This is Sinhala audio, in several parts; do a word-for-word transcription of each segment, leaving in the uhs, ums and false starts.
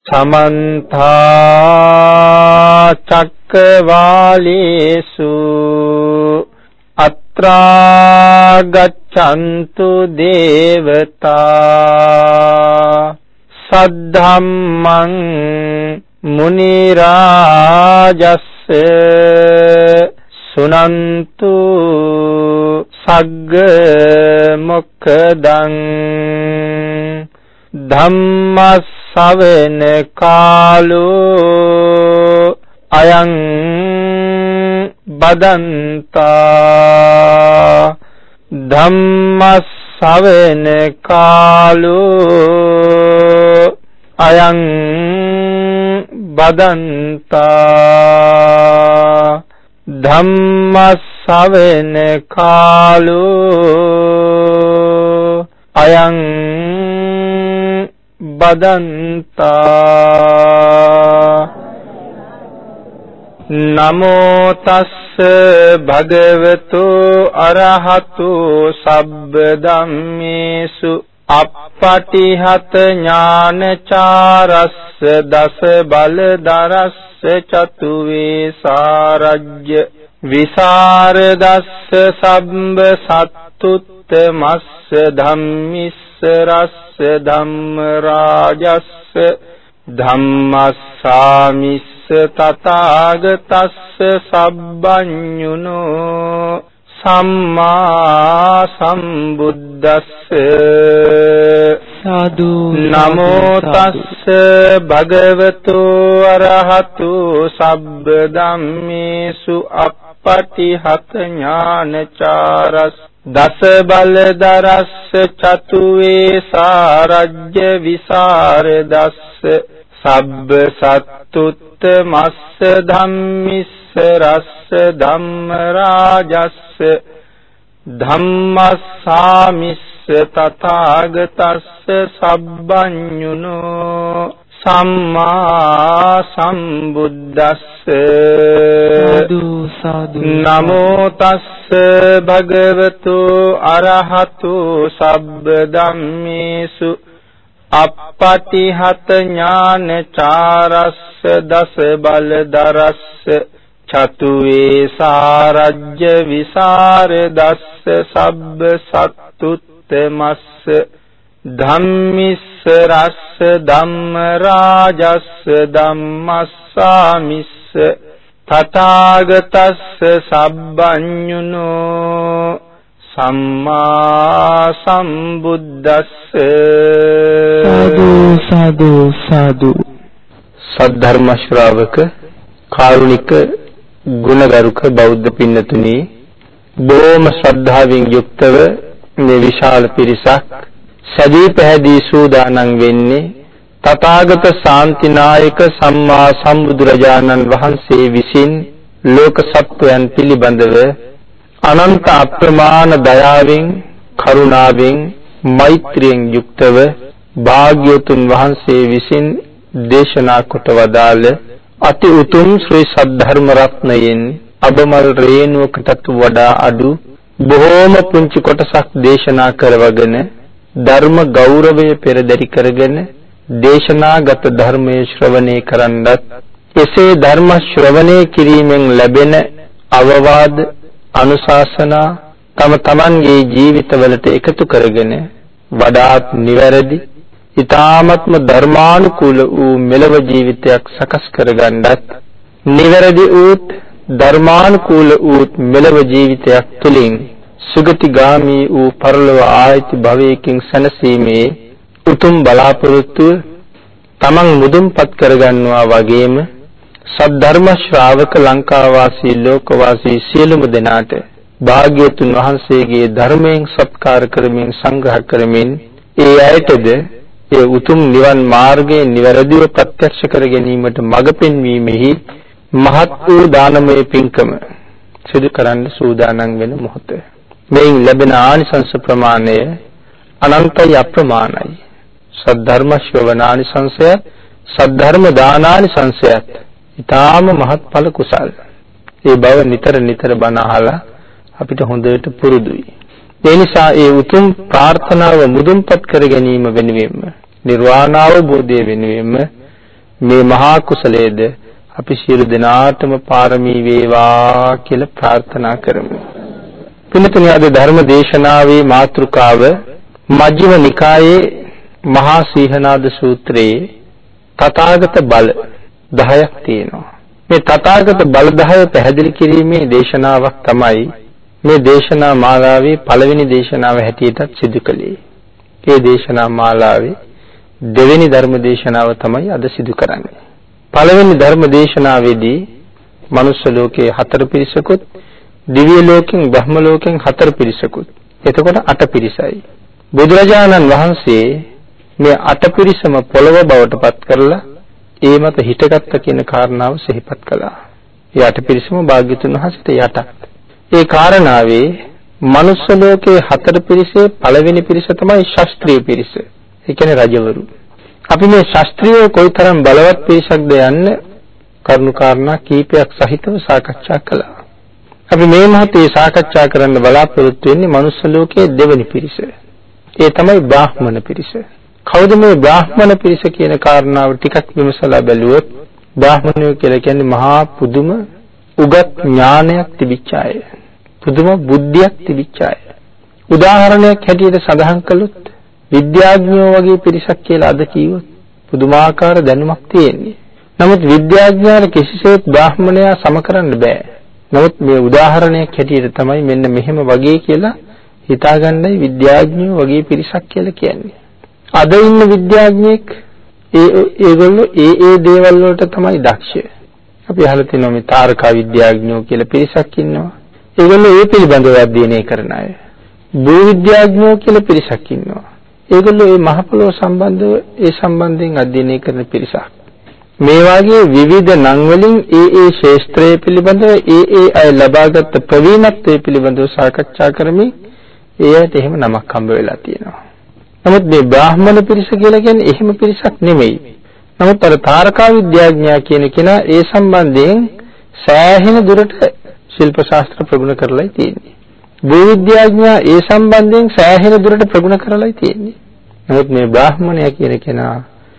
समन्ता चक्रवालेषु अत्रा गच्छन्तु देवता सद्धम्मं मुनिराजस्य सुनन्तु सग्ग मुक्खदं धम्मස්සවෙන කාලෝ අයං බදන්තා ධම්මස්සවෙන කාලෝ අයං බදන්තා ධම්මස්සවෙන කාලෝ අයං बदंता नमो तस्स भगवतो अरहतो सब्बधम्मेषु अपटिहत ज्ञानचारस्य दस बलधरस्य चतुवेसारज्य विशारदस्य सब्ब सत्तुत्तमस्य धम्मिस्य रस्य धम्मराजस्य धम्मस्सामिस्य तथागतस्य सब्बञ्युनो सम्मा सम्बुद्धस्य साधु नमो तस्य भगवतो अरहतो सब्बधम्मेषु अपटिहत ज्ञानचारस्य दस बलधरस्य चतुवेसारज्य विशारदस्य सब्ब सत्तुत्तमस्य धम्मिस्य रस्य धम्मराजस्य धम्मस्सामिस्य तथागतस्य सब्बञ्युनो सम्मा सम्बुद्धस्य नमो तस्य भगवतो अरहतो सब्बधम्मेषु अपटिहत ज्ञानचारस्य दस बलधरस्य चतुवेसारज्य विशारदस्य सब्ब सत्तुत्तमस्य धम्मिस्य रस्य धम्मराजस्य धम्मस्सामिस्य तथागतस्य सब्बञ्युनो सम्मा सम्बुद्धस्य साधु साधु साधु सद्धर्म श्रावक කාරුණික ගුණගරුක බෞද්ධ පින්නතුනි බොහොම ශ්‍රද්ධාවෙන් යුක්තව මේ විශාල පිරිසක් සදී පැහැදී සූදානම් වෙන්නේ තථාගත ශාන්තිනායක සම්මා සම්බුදුරජාණන් වහන්සේ විසින් ලෝක සත්වයන් පිළිබඳව අනන්ත අප්‍රමාණ දයාවෙන් කරුණාවෙන් මෛත්‍රියෙන් යුක්තව භාග්‍යවතුන් වහන්සේ විසින් දේශනා කොට වදාළ අති උතුම් ශ්‍රී සද්ධර්ම රත්නයෙන් අබමල් රේණුවකටත් වඩා අඩු බොහෝම පුංචි කොටසක් දේශනා කරවගෙන ධර්ම ගෞරවය පෙරදරි කරගෙන දේශනාගත ධර්මයේ ශ්‍රවණය කරන්නත් එසේ ධර්ම ශ්‍රවණය කිරීමෙන් ලැබෙන අවවාද අනුශාසනා තම තමන්ගේ ජීවිතවලට එකතු කරගෙන වඩාත් නිවැරදි ඊ타ත්ම ධර්මානුකූල වූ මෙලව ජීවිතයක් සකස් කරගන්නත් නිවැරදි වූත් ධර්මානුකූල වූත් මෙලව ජීවිතයක් තුළින් සුගතිගාමී වූ පරලොව ආයති භවයකින් සැනසීමේ උතුම් බලාපොරොත්තු තමන් මුදුන්පත් කරගන්නවා වගේම සද්ධර්ම ශ්‍රාවක ලංකාවාසී ලෝකවාසී සියලුම දෙනාට භාග්‍යවතුන් වහන්සේගේ ධර්මයෙන් සත්කාර කරමින් සංග්‍රහ කරමින් ඒ අයටද ඒ උතුම් නිවන් මාර්ගයේ නිවැරදිව ප්‍රත්‍යක්ෂ කර ගැනීමට මඟ පෙන්වීමෙහි මහත් වූ දානමය පින්කම සිදු කරන්න සූදානම් වෙන මොහොත. මේන් ලැබෙන ආනිසංස ප්‍රමාණය අනන්තයි අප්‍රමාණයි. සද්ධර්ම ශ්‍රවණානිසංසය සද්ධර්ම දානානිසංසයත් ඊටාම මහත්ඵල කුසල්. ඒ බව නිතර නිතර බණ අහලා අපිට හොඳට පුරුදුයි. ඒ නිසා ඒ උතුම් ප්‍රාර්ථනාව මුදුන්පත් කර ගැනීම වෙනුවෙන්ම නිර්වාණ අවබෝධය වෙනුවෙන්ම මේ මහා කුසලයේද අපි සියලු දෙනාටම පාරමී වේවා කියලා ප්‍රාර්ථනා කරමු. පින්තුනි, අද ධර්ම දේශනාවේ මාතෘකාව මජ්ක්‍ධිම නිකායේ මහා සීහනාද සූත්‍රයේ තථාගත බල දහයක් තියෙනවා. මේ තථාගත බල දහය පැහැදිලි කිරීමේ දේශනාවක් තමයි මේ දේශනා මාලාවේ පළවෙනි දේශනාව හැටියට සිදු කළේ. මේ දේශනා මාලාවේ දෙවෙනි ධර්ම දේශනාව තමයි අද සිදු කරන්නේ. පළවෙනි ධර්ම දේශනාවේදී මනුෂ්‍ය ලෝකයේ හතර පිරිසකුත්, දිව්‍ය ලෝකෙන් බ්‍රහ්ම ලෝකෙන් හතර පිරිසකුත්, එතකොට අට පිරිසයි. බුදුරජාණන් වහන්සේ මේ අට පිරිසම පොළව බවට පත් කරලා ඒ මත හිටගත්ත කියන කාරණාව සිහිපත් කළා. ඒ අට පිරිසම භාග්‍යතුන් වහන්සේට යටත්. ඒ කාරණාවේ මනුෂ්‍ය ලෝකයේ හතර පිරිසේ පළවෙනි පිරිස තමයි ශාස්ත්‍රීය පිරිස. ඒ කියන්නේ රජවරු. අපි මේ ශාස්ත්‍රීය කොයිතරම් බලවත් පිරිසක්ද යන්න කරුණු කාරණා කීපයක් සහිතව සාකච්ඡා කළා. අපි මේ මොහොතේ සාකච්ඡා කරන්න බලාපොරොත්තු වෙන්නේ මනුෂ්‍ය ලෝකයේ දෙවෙනි පිරිස. ඒ තමයි බ්‍රාහ්මණ පිරිස. කවුද මේ බ්‍රාහ්මණ පිරිස කියන කාරණාව ටිකක් විමසලා බැලුවොත් බ්‍රාහ්මණයෝ කියලා කියන්නේ මහා පුදුම උගත් ඥානයක් තිබිච්ච අය. පුදුම බුද්ධියක් තිබිච්ච අය. උදාහරණයක් හැටියට සඳහන් කළොත් විද්‍යාඥයෝ වගේ පිරිසක් කියලා අද කිව්වොත් පුදුමාකාර දැනුමක් තියෙන්නේ. නමුත් විද්‍යාඥයන් කිසිසේත් බ්‍රාහ්මණයා සම කරන්න බෑ. නමුත් මේ උදාහරණයක් හැටියට තමයි මෙන්න මෙහෙම වගේ කියලා හිතාගන්නයි විද්‍යාඥයෝ වගේ පිරිසක් කියලා කියන්නේ. අද ඉන්න විද්‍යාඥයෙක් ඒ ඒගොල්ලෝ ඒ ඒ දේවල් වලට තමයි දක්ෂ. අපි අහලා තියෙනවා මේ තාරකා විද්‍යාඥයෝ කියලා පිරිසක් ඉන්නවා. ඒගොල්ලෝ ඒ පිළිබඳව අධ්‍යයනය කරන අය. භූ විද්‍යාඥයෝ කියලා පිරිසක් ඉන්නවා. ඒගොල්ලෝ මේ මහ පොළොව සම්බන්ධව ඒ සම්බන්ධයෙන් අධ්‍යයනය කරන පිරිසක්. මේ වාගේ විවිධ නම් වලින් ඒ ඒ ශාස්ත්‍රයේ පිළිබඳව ඒ ඒ අය ලබාගත් ප්‍රවීණත්වයේ පිළිබඳව සාකච්ඡා කරමින් ඒ ඇයට එහෙම නමක් හම්බ වෙලා තියෙනවා. නමුත් මේ බ්‍රාහ්මණ පිරිස කියලා කියන්නේ එහෙම පිරිසක් නෙමෙයි. නමුත් අර තාරකා විද්‍යාඥයා කියන කෙනා ඒ සම්බන්ධයෙන් සෑහෙන දුරට ශිල්ප ශාස්ත්‍ර ප්‍රගුණ කරලායි තියෙන්නේ. භූ විද්‍යාඥයා ඒ සම්බන්ධයෙන් සෑහෙන දුරට ප්‍රගුණ කරලායි තියෙන්නේ. නමුත් මේ බ්‍රාහ්මණයා කියන කෙනා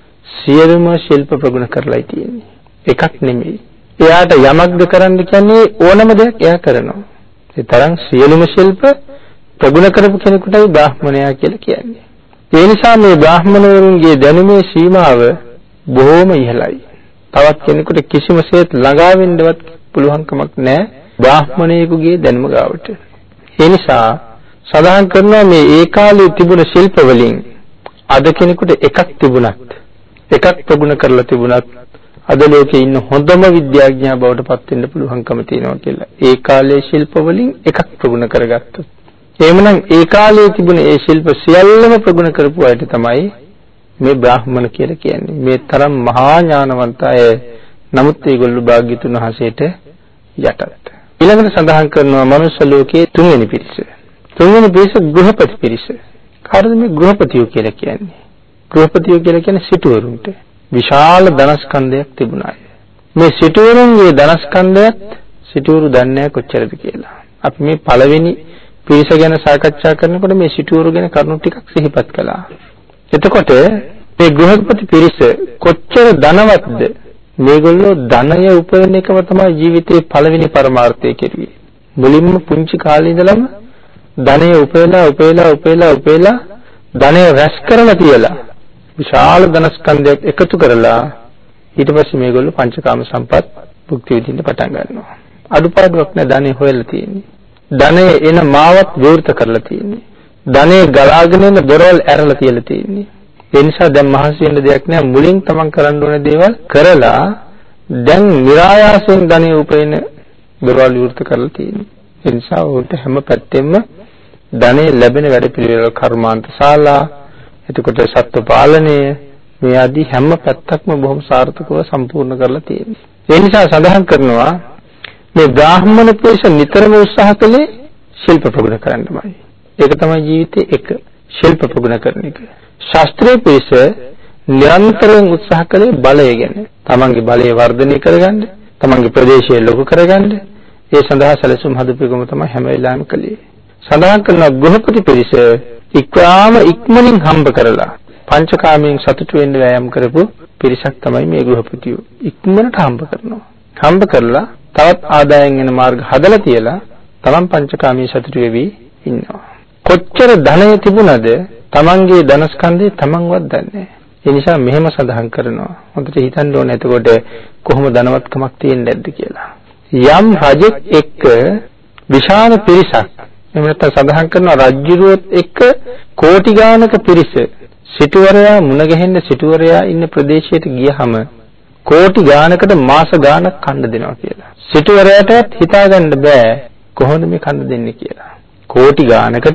සියලුම ශිල්ප ප්‍රගුණ කරලායි තියෙන්නේ. එකක් නෙමෙයි. එයාට යමක්ද කරන්න කියන්නේ ඕනම දෙයක් එයා කරනවා. ඒ තරම් සියලුම ශිල්ප ප්‍රගුණ කරපු කෙනෙකුටයි බ්‍රාහ්මණයා කියලා කියන්නේ. ඒ නිසා මේ බ්‍රාහ්මණවරුන්ගේ දැනුමේ සීමාව බොහොම ඉහළයි. තවත් කෙනෙකුට කිසිම සේත් ළඟා වෙන්නවත් පුළුවන් කමක් නැහැ බ්‍රාහ්මණයෙකුගේ දැනුම ගාවට. ඒ නිසා සඳහන් කරනවා මේ ඒ කාලේ තිබුණ ශිල්ප වලින් අද කෙනෙකුට එකක් තිබුණත් එකක් ප්‍රගුණ කරලා තිබුණත් අද ලෝකේ ඉන්න හොඳම විද්‍යාඥයා බවට පත් වෙන්න පුළුවන්කම තියෙනවා කියලා. ඒ කාලේ ශිල්ප වලින් එකක් ප්‍රගුණ කරගත්තොත්. එහෙමනම් ඒ කාලේ තිබුණ ඒ ශිල්ප සියල්ලම ප්‍රගුණ කරපු අයට තමයි මේ බ්‍රාහ්මණ කියලා කියන්නේ. මේ තරම් මහා ඥානවන්ත අය. නමුත් ඒගොල්ලෝ භාග්‍යතුන් වහන්සේට යටත්. ඊළඟට සඳහන් කරනවා මනුෂ්‍ය ලෝකයේ තුන්වෙනි පිරිස. තුන්වෙනි පිරිස ගෘහපති පිරිස. කාටද මේ ගෘහපතියෝ කියලා කියන්නේ? ගෘහපතියෝ කියලා කියන්නේ සිටුවරුන්ට. විශාල ධනස්කන්ධයක් තිබුණ අය. මේ සිටුවරුන්ගේ ධනස්කන්ධයත් සිටුවරු දන්නේ කොච්චරද කියලා. අපි මේ පළවෙනි පිරිස ගැන සාකච්ඡා කරනකොට මේ සිටුවරු ගැන කරුණු ටිකක් සිහිපත් කළා. එතකොට මේ ගෘහපති පිරිස කොච්චර ධනවත්ද? මේගොල්ලෝ ධනය උපයන එකම තමයි ජීවිතේ පළවෙනි පරමාර්ථය කෙරුවේ. මුලින්ම පුංචි කාලේ ඉඳලම ධනය උපයලා උපයලා උපයලා උපයලා ධනය රැස් කරලා තියලා විශාල ධනස්කන්ධයක් එකතු කරලා ඊට පස්සේ මේගොල්ලෝ පංචකාම සම්පත් භුක්ති විඳින්න පටන් ගන්නවා. අඩුපාඩුවක් නැ ධනෙ හොයලා තියෙන්නේ. ධනෙ එන මාවත් විවෘත කරලා තියෙන්නේ. ධනෙ ගලාගෙන එන දොරවල් ඇරලා තියලා තියෙන්නේ. ඒ නිසා දැන් මහන්සි වෙන්න දෙයක් නෑ. මුලින් තමන් කරන්න ඕන දේවල් කරලා දැන් નિરાයාසයෙන් ධනෙ උපයන දොරවල් විවෘත කරලා තියෙන්නේ. ඒ නිසා උන්ට හැම පැත්තෙම ධනෙ ලැබෙන වැඩපිළිවෙල කර්මාන්ත ශාලා, එතකොට සත්ව පාලනය, මේ ආදී හැම පැත්තක්ම බොහොම සාර්ථකව සම්පූර්ණ කරලා තියෙනවා. ඒ නිසා සඳහන් කරනවා මේ බ්‍රාහ්මණ පිරිස නිතරම උත්සාහ කළේ ශිල්ප ප්‍රගුණ කරන්නමයි. ඒක තමයි ජීවිතේ එක ශිල්ප ප්‍රගුණ කරන එක. ශාස්ත්‍රීය පිරිස නිරන්තරයෙන් උත්සාහ කළේ බලය ගැන. තමන්ගේ බලය වර්ධනය කරගන්න, තමන්ගේ ප්‍රදේශය ලොකු කරගන්න. ඒ සඳහා සැලසුම් හදපුවකම තමයි හැම වෙලාවෙම කළේ. සඳහන් කරන ගෘහපති පිරිස ඉක්වාම ඉක්මනින් හම්බ කරලා පංචකාමයෙන් සතුටු වෙන්න වෑයම් කරපු පිරිසක් තමයි මේ ගෘහපතියෝ. ඉක්මනට හම්බ කරනවා. හම්බ කරලා තවත් ආදායම් වෙන මාර්ග හදලා තියලා තමන් පංචකාමී සතුටු වෙවි ඉන්නවා. කොච්චර ධනය තිබුණද තමන්ගේ ධනස්කන්ධය තමන්වත් දන්නේ නැහැ. ඒ නිසා මෙහෙම සඳහන් කරනවා. හොඳට හිතන්න ඕනේ එතකොට කොහොම ධනවත්කමක් තියෙන්නේ නැද්ද කියලා. යම් රජෙක් එක්ක විශාල පිරිසක් එහෙම නැත්නම් සඳහන් කරනවා රජුරුවත් එක්ක කෝටි ගානක පිරිස සිටුවරයා මුණ ගැහෙන්න සිටුවරයා ඉන්න ප්‍රදේශයට ගියහම කෝටි ගානකට මාස ගානක් කන්න දෙනවා කියලා. සිටුවරයාටත් හිතාගන්න බෑ කොහොමද මේ කන්න දෙන්නේ කියලා. කෝටි ගානකට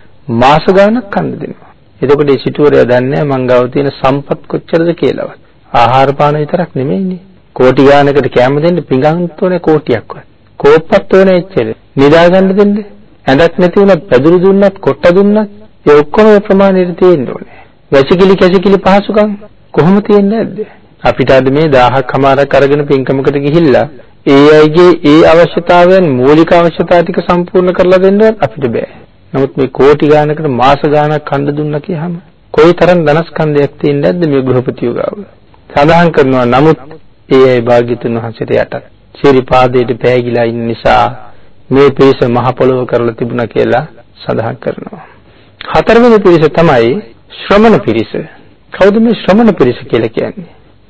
මාස ගානක් කන්න දෙනවා. එතකොට ඒ සිටුවරයා දන්නේ මං ගාව තියෙන සම්පත් කොච්චරද කියලාවත්. ආහාර පාන විතරක් නෙමෙයිනේ. කෝටි ගානකට කැම දෙන්න පිඟන්ත් ඕනේ කෝටියක්වත්. කෝප්පත් ඕනේ එච්චර. නිදා ගන්න දෙන්න. ඇඳක් නැති වුණත් පැදුරු දුන්නත් කොට්ට දුන්නත් ඒ ඔක්කොම ප්‍රමාණයට තියෙන්න ඕනේ. වැසිකිලි කැසිකිලි පහසුකම් කොහොම තියෙන්නේ නැද්ද? අපිට අද මේ දහහක් හමාරක් අරගෙන පින්කමකට ගිහිල්ලා ඒ අයගේ ඒ අවශ්‍යතාවයන් මූලික අවශ්‍යතා ටික සම්පූර්ණ කරලා දෙන්නවත් අපිට බෑ. නමුත් මේ කෝටි ගානකට මාස ගානක් කන්න දුන්නා කියහම කොයිතරම් ධනස්කන්ධයක් තියෙන්නේ නැද්ද මේ ගෘහපතියෝ ගාව? සඳහන් කරනවා නමුත් ඒ අය භාග්‍යතුන් වහන්සේට යටත් ශිරීපාදයට පෑගිලා ඉන්න නිසා මේ පිරිස මහ පොළොව කරලා තිබුණා කියලා සඳහන් කරනවා. හතරවෙනි පිරිස තමයි ශ්‍රමණ පිරිස. කවුද මේ ශ්‍රමණ පිරිස කියලා කියන්නේ?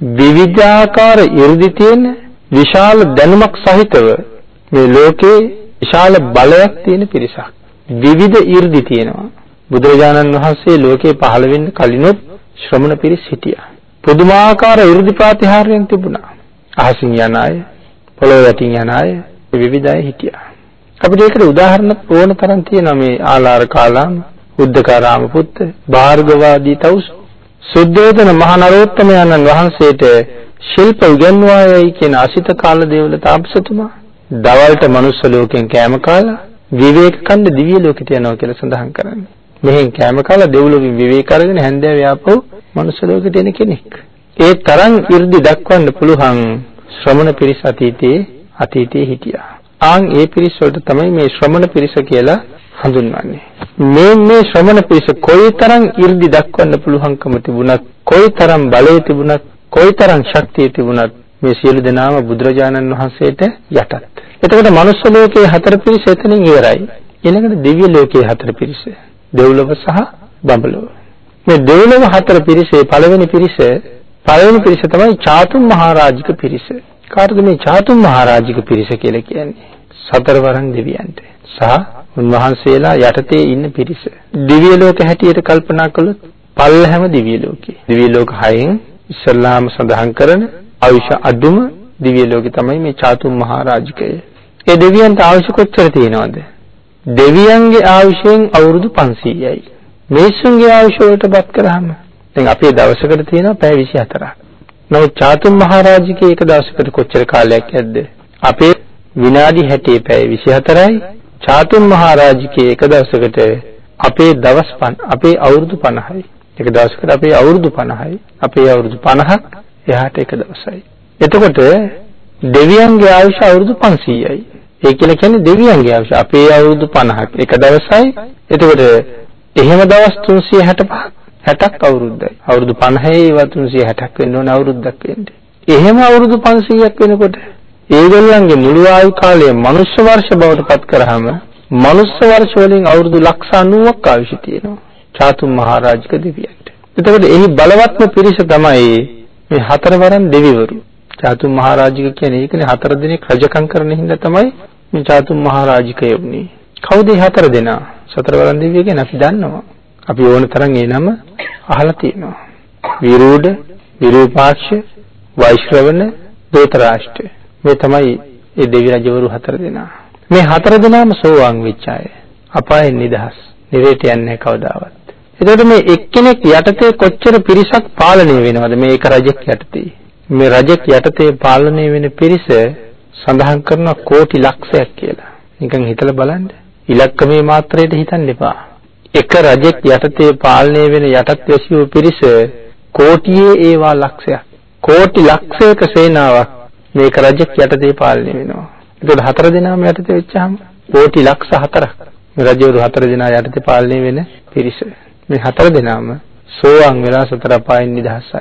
විවිධාකාර 이르දි තියෙන විශාල දැනුමක් සහිතව මේ ලෝකේ විශාල බලයක් තියෙන පිරිසක්. විවිධ 이르දි තියෙනවා. බුදුරජාණන් වහන්සේ ලෝකේ පහළ වෙන්න කලිනුත් ශ්‍රමණ පිරිස හිටියා. පුදුමාකාර 이르දි ප්‍රාතිහාර්යයන් තිබුණා. අහසින් යන අය, පොළොව යටින් යන අය, විවිධ අය හිටියා. අපිට ඒකට උදාහරණ ඕන තරම් තියෙනවා. මේ ආලාර කාලාම, උද්දකාරාම පුත්ත, භාර්ගවාදී තවුස්, සුද්ධෝදන මහ නරෝත්තමයන්න් වහන්සේට ශිල්ප උගන්වායයි කියන අසිත කාල දේවල තාපසතුමා දවල්ට මනුස්ස ලෝකෙන් කෑම කාලා විවේක කන්න දිව්‍ය ලෝකෙට යනවා කියලා සඳහන් කරන්නේ. මෙහෙන් කෑම කාලා දෙව්ලොවින් විවේක අරගෙන හැන්දෑවේ ආපහු මනුස්ස ලෝකෙට එන කෙනෙක්. ඒ තරම් 이르දි දක්වන්න පුළුවන් ශ්‍රමණ පිරිස අතීතයේ අතීතයේ හිටියා. ආන් ඒ පිරිස වලට තමයි මේ ශ්‍රමණ පිරිස කියලා හඳුන්වන්නේ. මේ මේ ශ්‍රමණ පිරිස කොයිතරම් 이르දි දක්වන්න පුළුවන්කම තිබුණත්, කොයිතරම් බලය තිබුණත්, කොයිතරම් ශක්තිය තිබුණත් මේ සියලු දෙනාම බුදුරජාණන් වහන්සේට යටත්. එතකොට මනුස්ස ලෝකයේ හතර පිරිස එතනින් ඉවරයි. ඊළඟට දිව්‍ය ලෝකයේ හතර පිරිස. දෙව්ලොව සහ බඹලොව. මේ දෙව්ලොව හතර පිරිසේ පළවෙනි පිරිස පළවෙනි පිරිස තමයි චාතුම් මහරජික පිරිස. කාටද මේ චාතුම් මහරජික පිරිස කියලා කියන්නේ? සතරවරන් දෙවියන්ට සහ උන්වහන්සේලා යටතේ ඉන්න පිරිස. දිව්‍ය ලෝක හැටියට කල්පනා කළොත් පල්ලහැම දිව්‍ය ලෝකේ. දිව්‍ය ලෝක හයෙන් ඉස්ලාම සඳහන් කරන ආයුෂ අදුම දිව්‍ය ලෝකේ තමයි මේ චාතුම් මහරජිකය. ඒ දෙවියන්ට ආයුෂ කොච්චර තියෙනවද? දෙවියන්ගේ ආයුෂයෙන් අවුරුදු පන්සීයයි. මිනිසුන්ගේ ආයුෂ වලටපත් කරාම දැන් අපේ දවසකට තියෙනවා පැය විසිහතරක්. නමුත් චාතුම් මහරජිකේ එක දවසකට කොච්චර කාලයක් යද්ද? අපේ විනාඩි හැටේ පැය විසිහතරයි. චාතුම් මහරජිකේ එක දවසකට අපේ දවස් අපේ අවුරුදු පනහයි. එක දවසකට අපේ අවුරුදු පනහයි. අපේ අවුරුදු පනහක් එහාට එක දවසයි. එතකොට දෙවියන්ගේ ආයුෂ අවුරුදු පන්සීයයි. ඒ කියලා කියන්නේ දෙවියන්ගේ ආයුෂ අපේ අවුරුදු පනහක් එක දවසයි. එතකොට එහෙම දවස් තුන්සිය හැටපහක් හැටක් අවුරුද්දයි. අවුරුදු පනහේ ඒවා තුන්සිය හැටක් වෙන්න ඕන අවුරුද්දක් වෙන්නේ. එහෙම අවුරුදු පන්සීයක් වෙනකොට ඒගොල්ලන්ගේ මුළු ආයු කාලය මනුෂ්‍ය වර්ෂ බවට පත් කරාම මනුෂ්‍ය වර්ෂ වලින් අවුරුදු ලක්ෂ අනූවක් ආයුෂ තියෙනවා චාතුම් මහරජික දෙවියන්ට. එතකොට එහි බලවත්ම පිරිස තමයි මේ හතරවරන් දෙවිවරු. චාතුම් මහරජික කියන්නේ ඒකනේ හතර දිනක් රජකම් කරන හින්දා තමයි මේ චාතුම් මහරජිකය වුනේ. කවුද මේ හතර දෙනා? සතරවරන් දෙවියෝ ගැන අපි දන්නවා. අපි ඕන තරම් ඒ නම අහලා තියෙනවා. විරූඩ, විරූපාක්ෂ, වෛශ්‍රවණ, දෝතරාෂ්ට. මේ තමයි ඒ දෙවි රජවරු හතර දෙනා. මේ හතර දෙනාම සෝවාන් වෙච්ච අය. අපායෙන් නිදහස්. නිරේට යන්නේ කවදාවත්. එතකොට මේ එක්කෙනෙක් යටතේ කොච්චර පිරිසක් පාලනය වෙනවද මේ එක රජෙක් යටතේ? මේ රජෙක් යටතේ පාලනය වෙන පිරිස සඳහන් කරනවා කෝටි ලක්ෂයක් කියලා. නිකන් හිතලා බලන්න. ඉලක්කමේ මාත්‍රයට හිතන්න එපා. එක රජෙක් යටතේ පාලනය වෙන යටත් වැසියෝ පිරිස කෝටියේ ඒවා ලක්ෂයක්. කෝටි ලක්ෂයක සේනාවක් මේක රජෙක් යටතේ පාලනය වෙනවා. ඒකද හතර දෙනාම යටතේ වෙච්චාම කෝටි ලක්ෂ හතරක්. මේ රජවරු හතර දෙනා යටතේ පාලනය වෙන පිරිස. මේ හතර දෙනාම සෝවාන් වෙලා සතර අපායන් නිදහස් අය.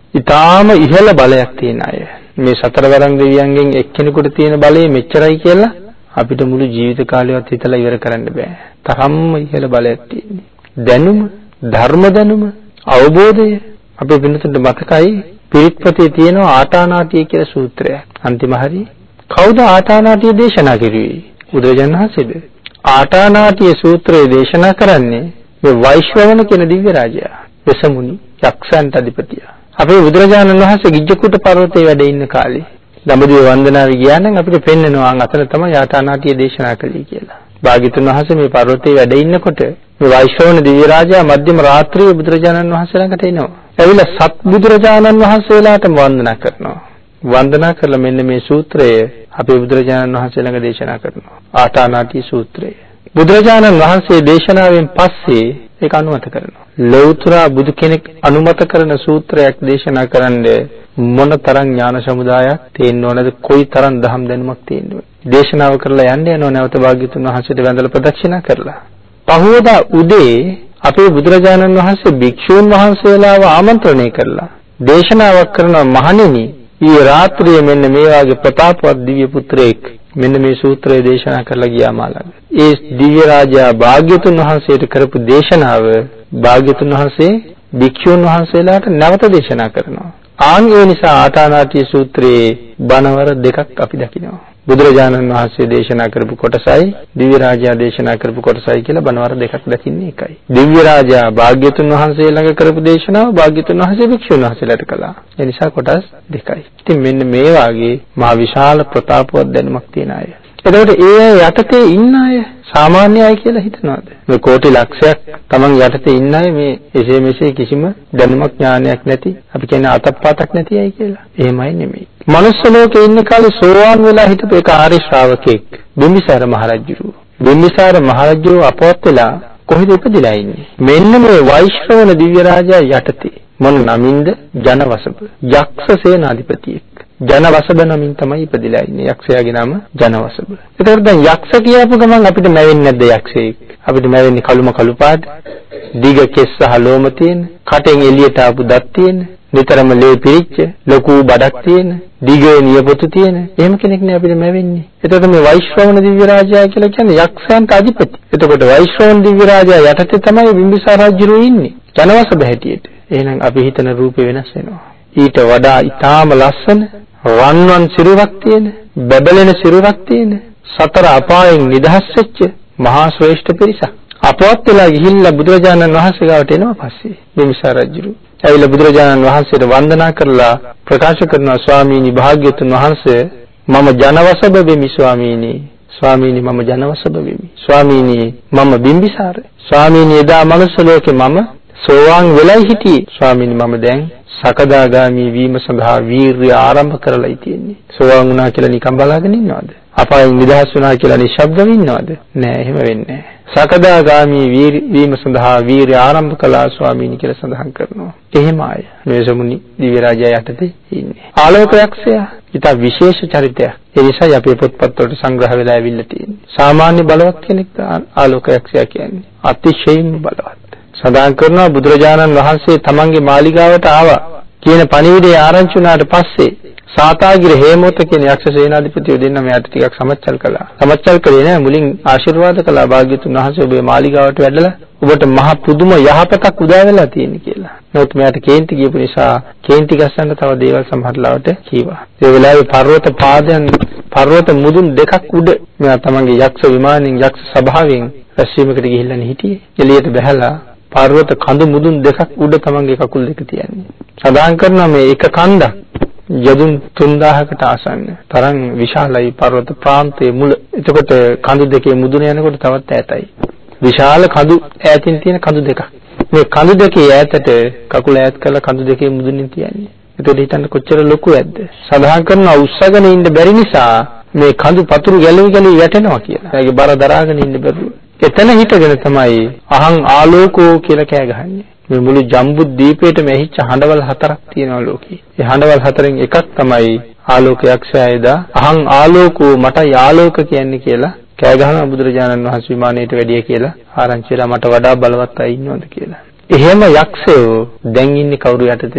ඊටාම ඉහළ බලයක් තියෙන අය. මේ සතරවරන් දෙවියන්ගෙන් එක්කෙනෙකුට තියෙන බලය මෙච්චරයි කියලා අපිට මුළු ජීවිත කාලයවත් හිතලා ඉවර කරන්න බෑ. තරම්ම ඉහළ බලයක් තියෙන්නේ. දැනුම, ධර්ම දැනුම, අවබෝධය අපේ වෙනතුන්ට මතකයි පිරිත්පතේ තියෙන ආටානාටිය කියලා සූත්‍රයක්. අන්තිම හරිය කවුද ආටානාටිය දේශනා කරුවේ? බුදුරජාණන් වහන්සේද? ආටානාටිය සූත්‍රය දේශනා කරන්නේ මේ වෛශ්‍රවණ කියන දිව්‍ය රාජයා. වෙසමුනි යක්ෂයන්ට අධිපතියා. අපේ බුදුරජාණන් වහන්සේ ගිජ්ජකූට පර්වතයේ වැඩ ඉන්න කාලේ දඹදිව වන්දනාවේ ගියා නම් අපිට පෙන්නනවා අතන තමයි ආටානාටිය දේශනා කළේ කියලා. භාග්‍යතුන් වහන්සේ මේ පර්වතයේ වැඩ ඉන්නකොට මේ වෛශ්‍රවණ දිව්‍ය රාජයා මධ්‍යම රාත්‍රියේ බුදුරජාණන් වහන්සේ ළඟට එනවා. ඇවිල්ලා සත් බුදුරජාණන් වහන්සේලාට වන්දනා කරනවා. වන්දනා කරලා මෙන්න මේ සූත්‍රය අපේ බුදුරජාණන් වහන්සේ ළඟ දේශනා කරනවා. ආටානාටි සූත්‍රය. බුදුරජාණන් වහන්සේ දේශනාවෙන් පස්සේ ඒක අනුමත කරනවා. ලෞතර බුදු කෙනෙක් අනුමත කරන සූත්‍රයක් දේශනා කරන්නේ මොන තරම් ඥාන සමුදායක් තියෙන්න ඕනද? කොයි තරම් දහම් දැනුමක් තියෙන්න ඕනද? දේශනාව කරලා යන්න යනවා නැවත භාග්‍යතුන් වහන්සේට වැඳලා ප්‍රදක්ෂිනා කරලා. පහවදා උදේ අපේ බුදුරජාණන් වහන්සේ භික්ෂූන් වහන්සේලාව ආමන්ත්‍රණය කරලා දේශනාවක් කරනවා. මහණෙනි, ඊ රාත්‍රියේ මෙන්න මේ වාගේ ප්‍රතාපවත් දිව්‍ය පුත්‍රයෙක් මෙන්න මේ සූත්‍රය දේශනා කරලා ගියා මාළඟ. ඒ දිව්‍ය රාජා භාග්‍යතුන් වහන්සේට කරපු දේශනාව භාග්‍යතුන් වහන්සේ භික්ෂූන් වහන්සේලාට නැවත දේශනා කරනවා. ආන් ඒ නිසා ආටානාටි සූත්‍රයේ බණවර දෙකක් අපි දකිනවා. බුදුරජාණන් වහන්සේ දේශනා කරපු කොටසයි දිව්‍ය රාජා දේශනා කරපු කොටසයි කියලා බණවර දෙකක් දකින්නේ එකයි. දිව්‍ය රාජා භාග්‍යතුන් වහන්සේ ළඟ කරපු දේශනාව භාග්‍යතුන් වහන්සේ භික්ෂුන් වහන්සේලාට කළා. ඒ නිසා කොටස් දෙකයි. ඉතින් මෙන්න මේ වාගේ මහ විශාල ප්‍රතාපවත් දැනුමක් තියෙන අය. එතකොට ඒ යටතේ ඉන්න අය සාමාන්‍ය අය කියලා හිතනවාද? මේ කෝටි ලක්ෂයක් Taman යටතේ ඉන්න අය මේ එසේ මෙසේ කිසිම දැනුමක් ඥානයක් නැති අපි කියන්නේ අතප්පාතක් නැති අය කියලා. එහෙමයි නෙමෙයි. මනුස්ස ලෝකේ ඉන්න කාලේ සෝවාන් වෙලා හිටපු එක ආර්ය ශ්‍රාවකෙක් බිම්බිසාර මහරජුරු. බිම්බිසාර මහරජුරු අපවත් වෙලා කොහෙද ඉපදිලා ඉන්නේ? මෙන්න මේ වෛශ්‍රවණ දිව්‍ය රාජයා යටතේ මොන නමින්ද? ජනවසබ. යක්ෂ සේනාධිපතියෙක්. ජනවසබ නමින් තමයි ඉපදිලා ඉන්නේ. යක්ෂයාගේ නම ජනවසබ. ඒතකොට දැන් යක්ෂ කියපු ගමන් අපිට මැවෙන්නේ නැද්ද යක්ෂයෙක්? අපිට මැවෙන්නේ කළුම කළු පාට, දිග කෙස් සහ ලෝම තියෙන, කටෙන් එළියට ආපු දත් තියෙන, නිතරම ලේ පිරිච්ච, ලොකු බඩක් තියෙන, දිගේ නියපොතු තියෙන. එහෙම කෙනෙක් නේ අපිට මැවෙන්නේ. එතකොට මේ වෛශ්‍රවණ දිව්‍ය රාජයා කියලා කියන්නේ යක්ෂයන්ට අධිපති. එතකොට වෛශ්‍රවණ දිව්‍ය රාජයා යටතේ තමයි බිම්බිසාර රජුරු ඉන්නේ. ජනවසබ හැටියට. එහෙනම් අපි හිතන රූපේ වෙනස් වෙනවා. ඊට වඩා ඊටාම ලස්සන රන්වන් සිරුරක් තියෙන, බබලෙන සිරුරක් තියෙන, සතර අපායෙන් නිදහස් වෙච්ච මහා ශ්‍රේෂ්ඨ පිරිසක්. අපවත් වෙලා ගිහිල්ලා බුදුරජාණන් වහන්සේ ගාවට එනවා පස්සේ බිම්බිසාර රජුරු. ඇවිල්ලා බුදුරජාණන් වහන්සේට වන්දනා කරලා ප්‍රකාශ කරනවා, ස්වාමීනි භාග්‍යතුන් වහන්සේ මම ජනවසබ වෙමි ස්වාමීනි. ස්වාමීනි මම ජනවසබ වෙමි. ස්වාමීනි මම බිම්බිසාර. ස්වාමීනි එදා මනුස්ස ලෝකේ මම සෝවාන් වෙලයි හිටියේ. ස්වාමීනි මම දැන් සකදාගාමි වීම සඳහා වීර්ය ආරම්භ කරලායි තියෙන්නේ. සෝවාන් වුණා කියලා නිකන් බලාගෙන ඉන්නවද? අපායෙන් නිදහස් වුණා කියලා නිශ්ශබ්දව ඉන්නවද? නෑ, එහෙම වෙන්නේ නෑ. සකදාගාමි වීම සඳහා වීර්ය ආරම්භ කළා ස්වාමීනි කියලා සඳහන් කරනවා. එහෙම අය මේසමුනි දිව්‍ය රාජයා යටතේ ඉන්නේ. ආලෝකයක්ෂයා ඊට විශේෂ චරිතයක්. ඒ නිසායි අපේ පොත්පත් වලට සංග්‍රහ වෙලා ඇවිල්ලා තියෙන්නේ. සාමාන්‍ය බලවත් කෙනෙක් ආලෝකයක්ෂයා කියන්නේ. අතිශයින්ම බලවත්. සඳහන් කරනවා බුදුරජාණන් වහන්සේ තමන්ගේ මාලිගාවට ආවා කියන පණිවිඩය ආරංචි වුණාට පස්සේ සාතාගිර හේමෝත කියන යක්ෂ සේනාධිපතිව දෙන්න මෙයාට ටිකක් සමච්චල් කළා. සමච්චල් කළේ නෑ, මුලින් ආශිර්වාද කළා භාග්‍යතුන් වහන්සේ ඔබේ මාලිගාවට වැඩලා ඔබට මහ පුදුම යහපතක් උදා වෙලා තියෙන කියලා. නමුත් මෙයාට කේන්ති කියපු නිසා කේන්ති ගස්සන්න තව දේවල් සමහරලාවට කීවා. ඒ වෙලාවේ පර්වත පාදයන් පර්වත මුදුන් දෙකක් උඩ මෙයා තමන්ගේ යක්ෂ විමානෙන් යක්ෂ සභාවෙන් රැස්වීමකට ගිහිල්ලා හිටියේ. එළියට බැහැලා පර්වත කඳු මුදුන් දෙකක් උඩ තමන්ගේ කකුල් දෙක තියන්නේ. සඳහන් කරනවා මේ එක කන්දක් යදුන් තුන් දහසකට ආසන්න තරම් විශාලයි පර්වත ප්‍රාන්තයේ මුල. එතකොට කඳු දෙකේ මුදුන යනකොට තවත් ඈතයි. විශාල කඳු ඈතින් තියෙන කඳු දෙකක්. මේ කඳු දෙකේ ඈතට කකුල ඈත් කරලා කඳු දෙකේ මුදුනින් තියන්නේ. එතකොට හිතන්න කොච්චර ලොකු ඇද්ද? සඳහන් කරනවා උස්සගෙන ඉන්න බැරි නිසා මේ කඳු පතුරු ගැලවි ගැලවි වැටෙනවා කියලා. ඒගේ බර දරාගෙන ඉන්න බැරුව. එතන හිටගෙන තමයි අහං ආලෝකෝ කියලා කෑ ගහන්නේ. මේ මුළු ජම්බුද්වීපයේම ඇහිච්ච හඬවල් හතරක් තියෙනවා ලෝකේ. ඒ හඬවල් හතරෙන් එකක් තමයි ආලෝකයක්ෂයයිදා අහං ආලෝකෝ මටයි ආලෝක කියන්නේ කියලා කෑ ගහන බුදුරජාණන් වහන්සේ විමානයට වැඩිය කියලා ආරංචිලා මට වඩා බලවත් අය ඉන්නවද කියලා. එහෙම යක්ෂයෝ දැන් ඉන්නේ කවුරු යටතේද?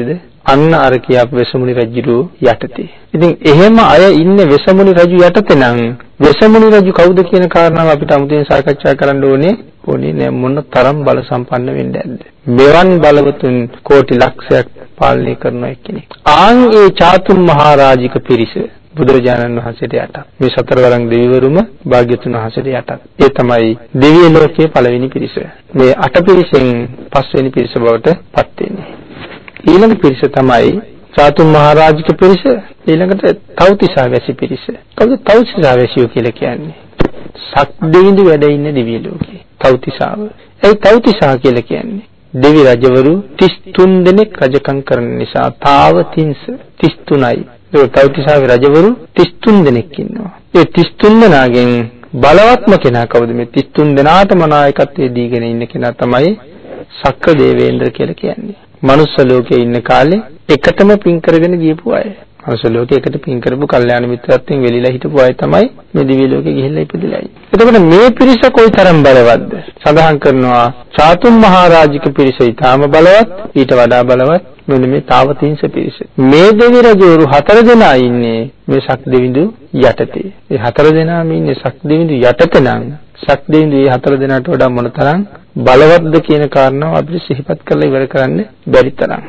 අන්න අර කියාපු වෙසමුණි රජු යටතේ. ඉතින් එහෙම අය ඉන්නේ වෙසමුණි රජු යටතේ නම් වෙසමුණි රජු කවුද කියන කාරණාව අපිට අමුතුවෙන් සාකච්ඡා කරන්න ඕනේ. ඕනේ නෑ මොන තරම් බල සම්පන්න වෙන්න ඇද්ද. මෙවන් බලවතුන් කෝටි ලක්ෂයක් පාලනය කරන කෙනෙක්. ආන් ඒ චාතුම් මහරජික පිරිස බුදුරජාණන් වහන්සේට යටත්. මේ සතරවරන් දෙවිවරුම භාග්‍යතුන් වහන්සේට යටත්. ඒ තමයි දිව්‍ය ලෝකයේ පළවෙනි පිරිස. මේ අට පිරිසෙන් පස්වෙනි පිරිස බවට පත් වෙන්නේ. ඊළඟ පිරිස තමයි චාතුම් මහරජික පිරිස. ඊළඟට තව්තිසා වැසි පිරිස. කවුද තව්තිසා වැසියෝ කියලා කියන්නේ? සක්දෙවිඳු වැඩ ඉන්න දිව්‍ය ලෝකේ. තව්තිසාව. ඒ තව්තිසා කියලා කියන්නේ දෙවි රජවරු තිස් තුන් දෙනෙක් රජකම් කරන නිසා තාවතින්ස තිස් තුනයි. ඒ තව්තිසාවේ රජවරු තිස් තුන් දෙනෙක් ඉන්නවා. ඒ තිස් තුන් දෙනාගෙන් බලවත්ම කෙනා කවුද? මේ තිස් තුන් දෙනාටම නායකත්වයේ දීගෙන ඉන්න කෙනා තමයි සක්‍ර දේවේන්ද්‍ර කියලා කියන්නේ. මනුස්ස ලෝකේ ඉන්න කාලේ එකටම පින් කරගෙන ගියපු අය. මනුස්ස ලෝකේ එකට පින් කරපු කල්යාණ මිත්‍රත්වයෙන් වෙලිලා හිටපු අය තමයි මේ දිව්‍ය ලෝකේ ගිහිල්ලා ඉපදිලා ඉන්නේ. එතකොට මේ පිරිස කොයිතරම් බලවත්ද? සඳහන් කරනවා චාතුම් මහරජික පිරිස ඊටාම බලවත්, ඊට වඩා බලවත් මෙන්න මේ තාවතිංස පිරිස. මේ දෙවි රජවරු හතර දෙනා ඉන්නේ මේ සක්දෙවිඳු යටතේ. මේ හතර දෙනාම ඉන්නේ සක්දෙවිඳු යටතේ නම් සක්දෙවිඳු මේ හතර දෙනාට වඩා මොනතරම් බලවත්ද කියන කාරණාව අපිට සිහිපත් කරලා ඉවර කරන්න බැරි තරම්.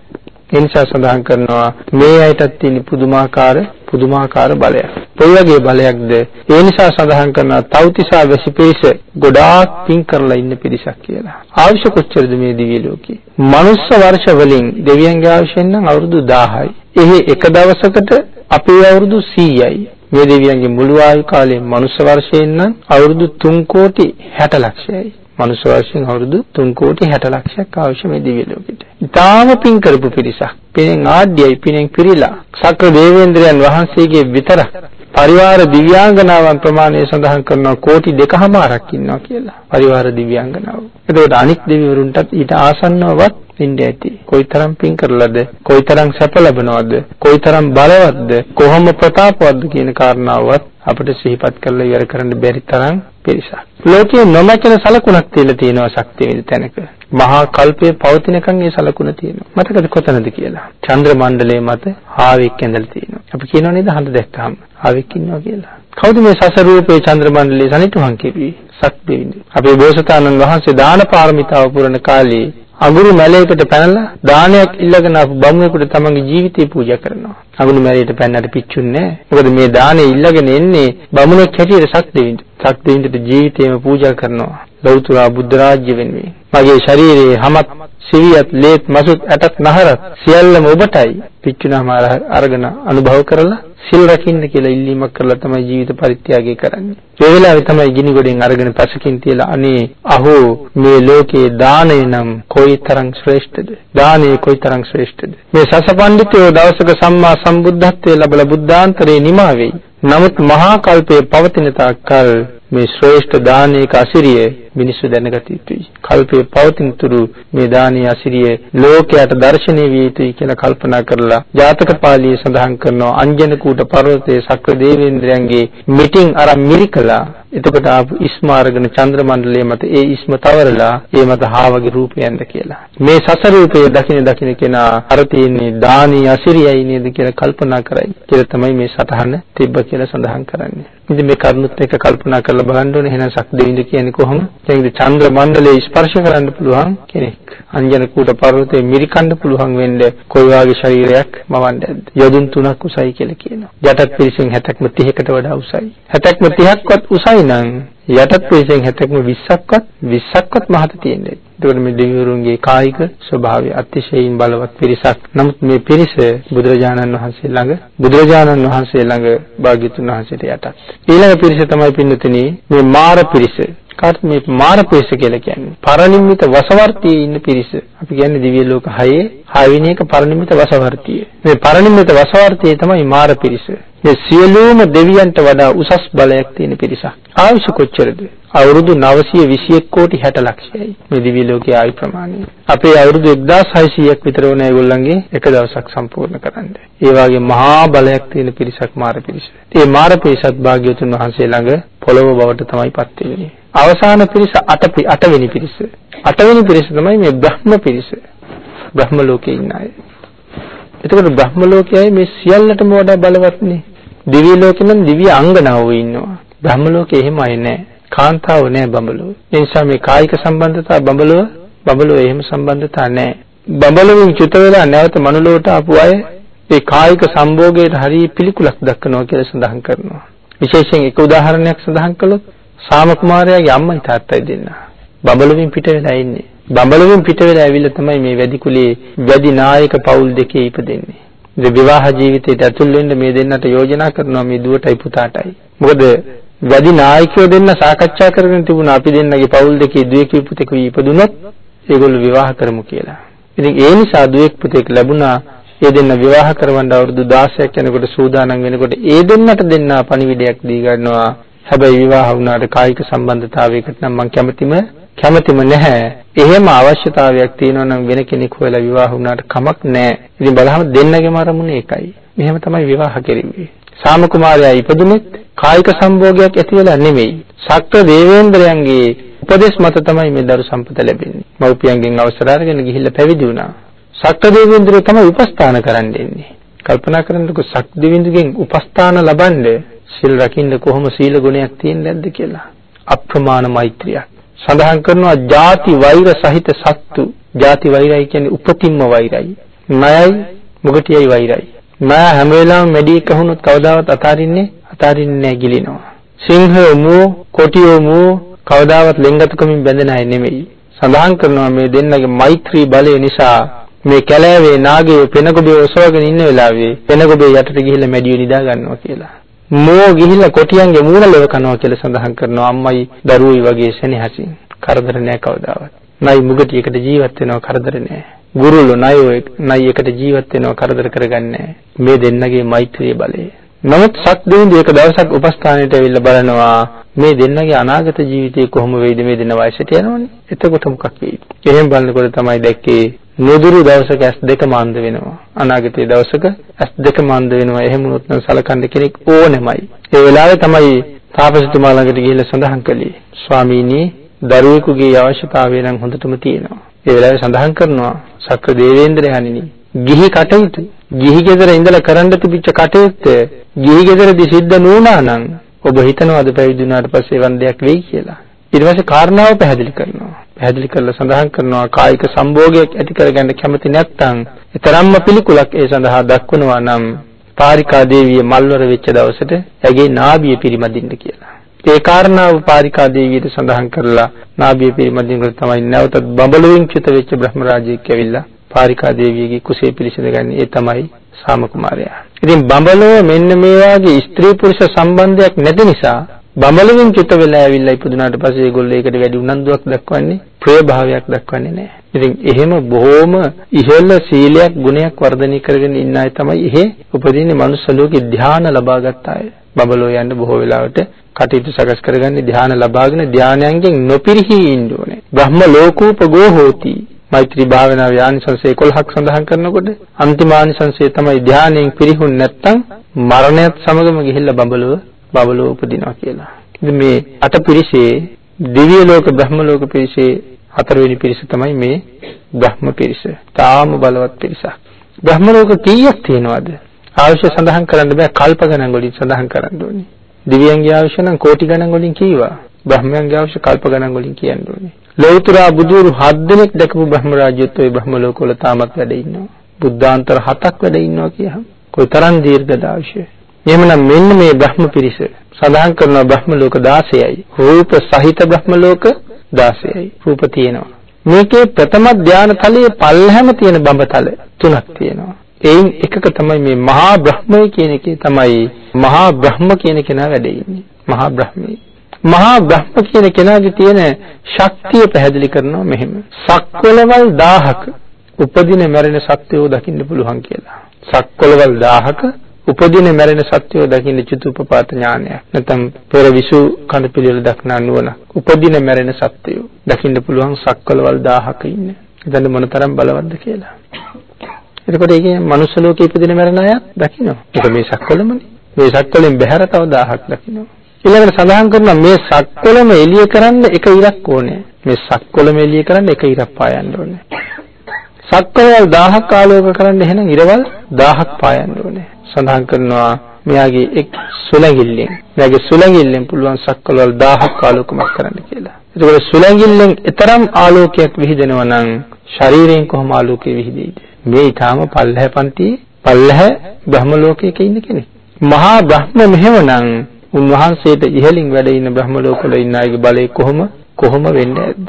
ඒ නිසා සඳහන් කරනවා මේ අයටත් තියෙන පුදුමාකාර පුදුමාකාර බලයක්. කොයි වගේ බලයක්ද? ඒ නිසා සඳහන් කරනවා තව්තිසා වැසි පිරිස ගොඩාක් පින් කරලා ඉන්න පිරිසක් කියලා. ආයුෂ කොච්චරද මේ දිව්‍ය ලෝකේ? මනුස්ස වර්ෂ වලින් දෙවියන්ගේ ආයුෂෙන් නම් අවුරුදු දහයයි. එහි එක දවසකට අපේ අවුරුදු සීයයි. මේ දෙවියන්ගේ මුළු ආයු කාලය මනුස්ස වර්ෂයෙන් නම් අවුරුදු තුන් කෝටි හැට ලක්ෂයයි. මනුස්ස වර්ෂයෙන් අවුරුදු තුන් කෝටි හැට ලක්ෂයක් අවශ්‍ය මේ දිව්‍ය ලෝකෙට. ඊටාම පින් කරපු පිරිසක්. පිනෙන් ආඩ්‍යයි පිනෙන් පිරීලා සක්‍ර දේවේන්ද්‍රයන් වහන්සේගේ විතරක් පරිවාර දිව්‍යාංගනාවන් ප්‍රමාණය සඳහන් කරනවා කෝටි දෙකමාරක් ඉන්නවා කියලා. පරිවාර දිව්‍යාංගනාව. එතකොට අනිත් දෙවිවරුන්ටත් ඊට ආසන්නවවත් ඉන්න ඇති. කොයිතරම් පින් කරලාද? කොයිතරම් සැප ලැබනවද? කොයිතරම් බලවත්ද? කොහොම ප්‍රතාපවත්ද කියන කාරණාවවත් අපිට සිහිපත් කරලා ඉවර කරන්න බැරි තරම් පිරිසක්. ලෝකයේ නොමැකෙන සලකුණක් තියලා තියෙනවා ශක්තිය තැනක. මහා කල්පයේ පවතිනකන් ඒ සලකුණ තියෙනවා. මතකද කොතනද කියලා? චන්ද්‍ර මණ්ඩලයේ මත ආවෙක් ඇඳලා තියෙනවා. අපි කියනවා නේද හඳ දැක්කම ආවෙක් ඉන්නවා කියලා. කවුද මේ සසර රූපේ චන්ද්‍ර මණ්ඩලයේ සනිටුහන් කෙරුවේ? සක්දෙවිඳු. අපේ බෝසතාණන් වහන්සේ දාන පාරමිතාව පුරන කාලේ අඟුරු මැලයකට පැනලා දානයක් ඉල්ලගෙන ආපු බමුණෙකුට තමන්ගේ ජීවිතය පූජා කරනවා. අඟුරු මැලයට පැන්නට පිච්චුන්නේ නැහැ. මොකද මේ දානේ ඉල්ලගෙන එන්නේ බමුණෙක් හැටියට සක්දෙවිඳු. සක්දෙවිඳුට ජීවිතේම පූජා කරනවා. ලෞතර බුද්ධ රාජ්‍ය වෙනුවෙන්. මගේ ශරීරයේ හැමත් සිවියත් ලේත් මසුත් ඇටත් නහරත් සියල්ලම ඔබටයි. පිච්චුනාම අරගෙන අනුභව කරලා සිල් රකින්න කියලා ඉල්ලීමක් කරලා තමයි ජීවිත පරිත්‍යාගය කරන්නේ. ඒ වෙලාවේ තමයි ගිනි ගොඩෙන් අරගෙන පසකින් තියලා අනේ අහෝ මේ ලෝකේ දානය නම් කොයිතරම් ශ්‍රේෂ්ඨද? දානය කොයිතරම් ශ්‍රේෂ්ඨද? මේ සසපණ්ඩිතයෝ දවසක සම්මා සම්බුද්ධත්වයේ ලැබලා බුද්ධාන්තරේ නිමා වෙයි. නමුත් මහා කල්පයේ පවතින තාක්කල් මේ ශ්‍රේෂ්ඨ දානයක අසිරිය මිනිස්සු දැනගත යුතුයි. කල්පයේ පවතින තුරු මේ දානීය අසිරිය ලෝකයට දැర్శණය විය යුතුයි කියලා කල්පනා කරලා ජාතක පාළියේ සඳහන් කරනවා අංජන කූට පර්වතයේ සක්‍ර දේවේන්ද්‍රයන්ගේ මිටින් අර මිරිකලා එතකොට ආපු ඉස්ම අරගෙන චන්ද්‍ර මණ්ඩලයේ මත ඒ ඉස්ම තවරලා ඒ මත හාවගේ රූපයන්ද කියලා. මේ සසර රූපයේ දකින දකින කෙනා අර තියෙන්නේ දානීය අසිරියයි නේද කියලා කල්පනා කරයි. කියලා තමයි මේ සතහන තිබ්බ කියලා සඳහන් කරන්නේ. ඉතින් මේ කරුණුත් එක්ක කල්පනා කරලා බලන්න ඕනේ එහෙනම් සක්දෙවිඳු කියන්නේ කොහොමද? කියන්නේ චන්ද්‍ර මණ්ඩලයේ ස්පර්ශ කරන්න පුළුවන් කෙනෙක්. අංජන කූට පර්වතයේ මිරිකන්න පුළුවන් වෙන්නේ කොයි වගේ ශරීරයක් මවන්නද? යොදුන් තුනක් උසයි කියලා කියනවා. යටත් පිරිසෙන් හැත්තක්ම තිහකට වඩා උසයි. හැත්තක්ම තිහක්වත් උසයි නම් යටත් පිරිසෙන් හැත්තක්ම විස්සක්වත් විස්සක්වත් මහත තියෙන්නේ. ඒකෝට මේ දෙවිවරුන්ගේ කායික ස්වභාවය අතිශයින් බලවත් පිරිසක්. නමුත් මේ පිරිස බුදුරජාණන් වහන්සේ ළඟ බුදුරජාණන් වහන්සේ ළඟ භාග්‍යතුන් වහන්සේට යටත්. ඊළඟ පිරිස තමයි පින්නතුනි මේ මාර පිරිස. කාට මේ මාර පිරිස කියලා කියන්නේ? පරිනිම්මිත වසවර්තියේ ඉන්න පිරිස. අපි කියන්නේ දිව්‍ය ලෝක හයේ හයවෙනි එක පරිනිම්මිත වසවර්තිය. මේ පරිනිම්මිත වසවර්තියේ තමයි මාර පිරිස. මේ සියලුම දෙවියන්ට වඩා උසස් බලයක් තියෙන පිරිසක්. ආයුෂ කොච්චරද? අවුරුදු නවසිය විසිඑක කෝටි හැට ලක්ෂයයි මේ දිව්‍ය ලෝකයේ ආයු ප්‍රමාණය. අපේ අවුරුදු එක්දාස් හයසීයක් විතර වුණ ඒගොල්ලන්ගේ එක දවසක් සම්පූර්ණ කරන්න. ඒ වගේ මහා බලයක් තියෙන පිරිසක් මාර පිරිස. මේ මාර පිරිසත් භාග්‍යවතුන් වහන්සේ ළඟ පොළොව බවට තමයි පත් වෙන්නේ. අවසාන පිරිස අටවෙනි පිරිස. අටවෙනි පිරිස තමයි මේ බ්‍රහ්ම පිරිස. බ්‍රහ්ම ලෝකේ ඉන්න අය. එතකොට බ්‍රහ්ම ලෝකයයි මේ සියල්ලටම වඩා බලවත්නේ. දිව්‍ය ලෝකෙ නම් දිව්‍ය අංගනාවෝ ඉන්නවා. බ්‍රහ්ම ලෝකේ එහෙමයි නෑ. කාන්තාව නෑ බඹලෝ. ඒ නිසා මේ කායික සම්බන්ධතා බඹලෝ බඹලෝ එහෙම සම්බන්ධතා නෑ. බඹලෝෙන් චුත වෙලා නැවත මනුලොවට ආපු අය ඒ කායික සම්භෝගයට හරිය පිළිකුලක් දක්වනවා කියලා සඳහන් කරනවා. විශේෂයෙන් එක උදාහරණයක් සඳහන් කළොත් සාම කුමාරයාගේ අම්මයි තාත්තයි දෙන්නා. බඹලොවින් පිට වෙලා ඉන්නේ. බඹලොවින් පිට වෙලා ඇවිල්ලා තමයි මේ වැඩි කුලේ වැඩි නායක පවුල් දෙකේ ඉපදෙන්නේ. ඒ විවාහ ජීවිතයට ඇතුල් වෙන්න මේ දෙන්නට යෝජනා කරනවා මේ දුවටයි පුතාටයි. මොකද වැඩි නායකයෝ දෙන්න සාකච්ඡා කරගෙන තිබුණා අපි දෙන්නගේ පවුල් දෙකේ දුවෙකුයි පුතෙකුයි ඉපදුනොත් ඒගොල්ලෝ විවාහ කරමු කියලා. ඉතින් ඒ නිසා දුවෙක් පුතෙක් ලැබුණා. ඒ දෙන්න විවාහ කරවන්න අවුරුදු දහසක් යනකොට සූදානම් වෙනකොට ඒ දෙන්නට දෙන්නා පණිවිඩයක් දී ගන්නවා. හැබැයි විවාහ වුණාට කායික සම්බන්ධතාවයකට නම් මම කැමතිම කැමතිම නැහැ. එහෙම අවශ්‍යතාවයක් තියෙනවා නම් වෙන කෙනෙක් හොයලා විවාහ වුණාට කමක් නැහැ. ඉතින් බලහම දෙන්නගේම අරමුණ ඒකයි. මෙහෙම තමයි විවාහ කෙරෙන්නේ. සාම කුමාරයා ඉපදුනෙත් කායික සම්භෝගයක් ඇති වෙලා නෙමෙයි. ශක්‍ර දේවේන්ද්‍රයන්ගේ උපදේශ මත තමයි මේ දරු සම්පත ලැබෙන්නේ. මව්පියන්ගෙන් අවසර අරගෙන ගිහිල්ලා පැවිදි වුණා. ශක්‍ර දේවේන්ද්‍රය තමයි උපස්ථාන කරන්න එන්නේ. කල්පනා කරන්නකො ශක්‍ර දේවේන්ද්‍රගෙන් උපස්ථාන ලබන්නේ සිල් රකින්න කොහොම සීල ගුණයක් තියෙන්නේ නැද්ද කියලා. අප්‍රමාණ මෛත්‍රියක්. සඳහන් කරනවා ಜಾති වෛර සහිත සත්තු. ಜಾති වෛරයි කියන්නේ උපතින්ම වෛරයි. ණයයි මුගටියයි වෛරයි. ණය හැම වෙලාවෙම මෙඩි එක වුණොත් කවදාවත් අතාරින්නේ අතාරින්නේ නැහැ ගිලිනවා. සිංහයෝ මෝ කොටියෝ මෝ කවදාවත් ලෙන්ගතුකමින් බැඳෙන අය නෙමෙයි. සඳහන් කරනවා මේ දෙන්නගේ මෛත්‍රී බලය නිසා මේ කැලෑවේ නාගයෝ පෙනගොබේ ඔසවගෙන ඉන්න වෙලාවේ පෙනගොබේ යටට ගිහිල්ලා මැඩියෝ නිදා ගන්නවා කියලා. මෝ ගිහිල්ලා කොටියන්ගේ මූණ ලෙව කනවා කියලා සඳහන් කරනවා. අම්මයි දරුවෝයි වගේ සෙනෙහසින්. කරදර නැහැ කවදාවත්. නයි මුගටියකට ජීවත් වෙනවා කරදර නැහැ. ගුරුලෝ නයෝ නයි එකට ජීවත් වෙනවා කරදර කරගන්නේ මේ දෙන්නගේ මෛත්‍රී බලය. නමුත් සත් දෙවිඳු එක දවසක් උපස්ථානයට ඇවිල්ලා බලනවා මේ දෙන්නගේ අනාගත ජීවිතේ කොහොම වෙයිද මේ දෙන්න වයසට යනවනේ. එතකොට මොකක් වෙයිද? එහෙම බලනකොට තමයි දැක්කේ නොදුරු දවසක ඇස් දෙක මාන්ද වෙනවා. අනාගතයේ දවසක ඇස් දෙක මාන්ද වෙනවා. එහෙම වුණොත් නම් සලකන්න කෙනෙක් ඕනෙමයි. ඒ වෙලාවේ තමයි තාපසතුමා ළඟට ගිහිල්ලා සඳහන් කළේ ස්වාමීනි දරුවෙකුගේ අවශ්‍යතාවය නම් හොඳටම තියෙනවා. ඒ වෙලාවේ සඳහන් කරනවා ශක්‍ර දේවේන්ද්‍රයන්ණනි ගිහි කටයුතු ගිහි ගෙදර ඉඳලා කරන්න තිබිච්ච කටයුත්ත ගිහි ගෙදරදී සිද්ධ නොවුණා නම් ඔබ හිතනවාද පැවිදි වුණාට පස්සේ වන් දෙයක් වෙයි කියලා. ඊට පස්සේ කාරණාව පැහැදිලි කරනවා. පැහැදිලි කරලා සඳහන් කරනවා කායික සම්භෝගයක් ඇති කරගන්න කැමති නැත්නම් ඊතරම්ම පිළිකුලක් ඒ සඳහා දක්වනවා නම් පාරිකා දේවිය මල්වර වෙච්ච දවසට ඇගේ නාභිය පිරිමදින්න කියලා. ඒ කාරණාව පාරිකා දේවියට සඳහන් කරලා නාභිය පිරිමදින්න තමයි නැවතත් බඹලොවින් චුත වෙච්ච බ්‍රහ්ම රාජයෙක් ඇවිල්ලා පාරිකා දේවියගේ කුසේ පිළිසඳගන්නේ. ඒ තමයි සාම කුමාරයා. ඉතින් බඹලොව මෙන්න මේ වාගේ ස්ත්‍රී පුරුෂ සම්බන්ධයක් නැති නිසා බඹලොවින් චුත වෙලා ඇවිල්ලා ඉපදුනාට පස්සේ ඒගොල්ලෝ ඒකට වැඩි උනන්දුවක් දක්වන්නේ ප්‍රිය භාවයක් දක්වන්නේ නැහැ. ඉතින් එහෙම බොහෝම ඉහළ සීලයක් ගුණයක් වර්ධනය කරගෙන ඉන්න අය තමයි එහෙ උපදින්නේ මනුස්ස ලෝකේ ධ්‍යාන ලබාගත් අය. බබලෝ යන්න බොහෝ වෙලාවට කටයුතු සකස් කරගන්නේ ධ්‍යාන ලබාගෙන ධ්‍යානයන්ගෙන් නොපිරිහි ඉන්න ඕනේ. බ්‍රහ්ම ලෝකෝපගෝ හෝති. මෛත්‍රී භාවනාවේ ආනිසංස එකොළහක් සඳහන් කරනකොට අන්තිම ආනිසංසය තමයි ධ්‍යානයෙන් පිරිහුන් නැත්තම් මරණයත් සමගම ගිහිල්ලා බබලෝ බබලෝ උපදිනවා කියලා. ඉතින් මේ අට පිරිසේ දිව්‍ය ලෝක බ්‍රහ්ම ලෝක පිරිසේ හතරවෙනි පිරිස තමයි මේ බ්‍රහ්ම පිරිස. තාම බලවත් පිරිසක්. බ්‍රහ්ම ලෝක කීයක් තියෙනවද? අවශ්‍ය සඳහන් කරන්න බෑ කල්ප ගණන් වලින් සඳහන් කරන්න ඕනේ. දිව්‍යයන්ගේ අවශ්‍ය නම් කෝටි ගණන් වලින් කීවා. බ්‍රහ්මයන්ගේ අවශ්‍ය කල්ප ගණන් වලින් කියන්න ඕනේ. ලෞතර බුදුරු හත් දෙනෙක් දැකපු බ්‍රහ්ම රාජ්‍යත්වයේ ඔය බ්‍රහ්ම ලෝකවල තාමත් වැඩ ඉන්නවා. බුද්ධාන්තර හතක් වැඩ ඉන්නවා කියහම කොයිතරම් දීර්ඝද අවශ්‍ය. එහෙමනම් මෙන්න මේ බ්‍රහ්ම පිරිස සඳහන් කරනවා බ්‍රහ්ම ලෝක දාසයයි. රූප සහිත බ්‍රහ්ම ලෝක දාසයයි. රූප තියෙනවා. මේකේ ප්‍රථම ධානය තලයේ පල්හැම තියෙන බඹතල තුනක් තියෙනවා. එයින් එකක තමයි මේ මහා බ්‍රහ්මය කියන එකේ තමයි මහා බ්‍රහ්ම කියන කෙනා වැඩ ඉන්නේ. මහා බ්‍රහ්මයි. මහා බ්‍රහ්ම කියන කෙනාගේ තියෙන ශක්තිය පැහැදිලි කරනවා මෙහෙම. සක්වලවල් දහහක උපදින මැරෙන සත්‍යෝ දකින්න පුළුවන් කියලා. සක්වලවල් දහහක උපදින මැරෙන සත්‍යෝ දකින්න චතුප්පපාත ඥානයක්. නැත්නම් පෙර විසු කඳ පිළිවෙල දක්නා නුවණ. උපදින මැරෙන සත්‍යෝ දකින්න පුළුවන් සක්වලවල් දහහක ඉන්න. එතන මොනතරම් බලවත්ද කියලා. එතකොට ඒකේ මනුස්ස ලෝකේ ඉපදින මැරෙන අය දකින්නවා. ඒක මේ සක්වලමනේ. මේ සක්වලෙන් බැහැර තව දහහක් දකින්නවා. ඊළඟට සඳහන් කරනවා මේ සක්වලම එළිය කරන්න එක ඉරක් ඕනේ. මේ සක්වලම එළිය කරන්න එක ඉරක් පායන්න ඕනේ. සක්වලවල් දහයක් ආලෝක කරන්න එහෙනම් ඉරවල් දහයක් පායන්න ඕනේ. සඳහන් කරනවා මෙයාගේ එක් සුලංගිල්ලෙන් මෙයාගේ සුලංගිල්ලෙන් පුළුවන් සක්වලවල් දහයක් ආලෝකමත් කරන්න කියලා. ඒකවල සුලංගිල්ලෙන් තරම් ආලෝකයක් විහිදෙනවා නම් ශරීරයෙන් කොහොම ආලෝකය විහිදෙයිද? මේ ඊටාම පල්ලහැ පන්ති පල්ලහැ බ්‍රහ්ම ලෝකයක ඉන්න කෙනෙක්. මහා බ්‍රහ්ම මෙහෙමනම් උන්වහන්සේට ඉහළින් වැඩ ඉන්න බ්‍රහ්ම ලෝකවල ඉන්න අයගේ බලය කොහොම කොහොම වෙන්නේ නැද්ද?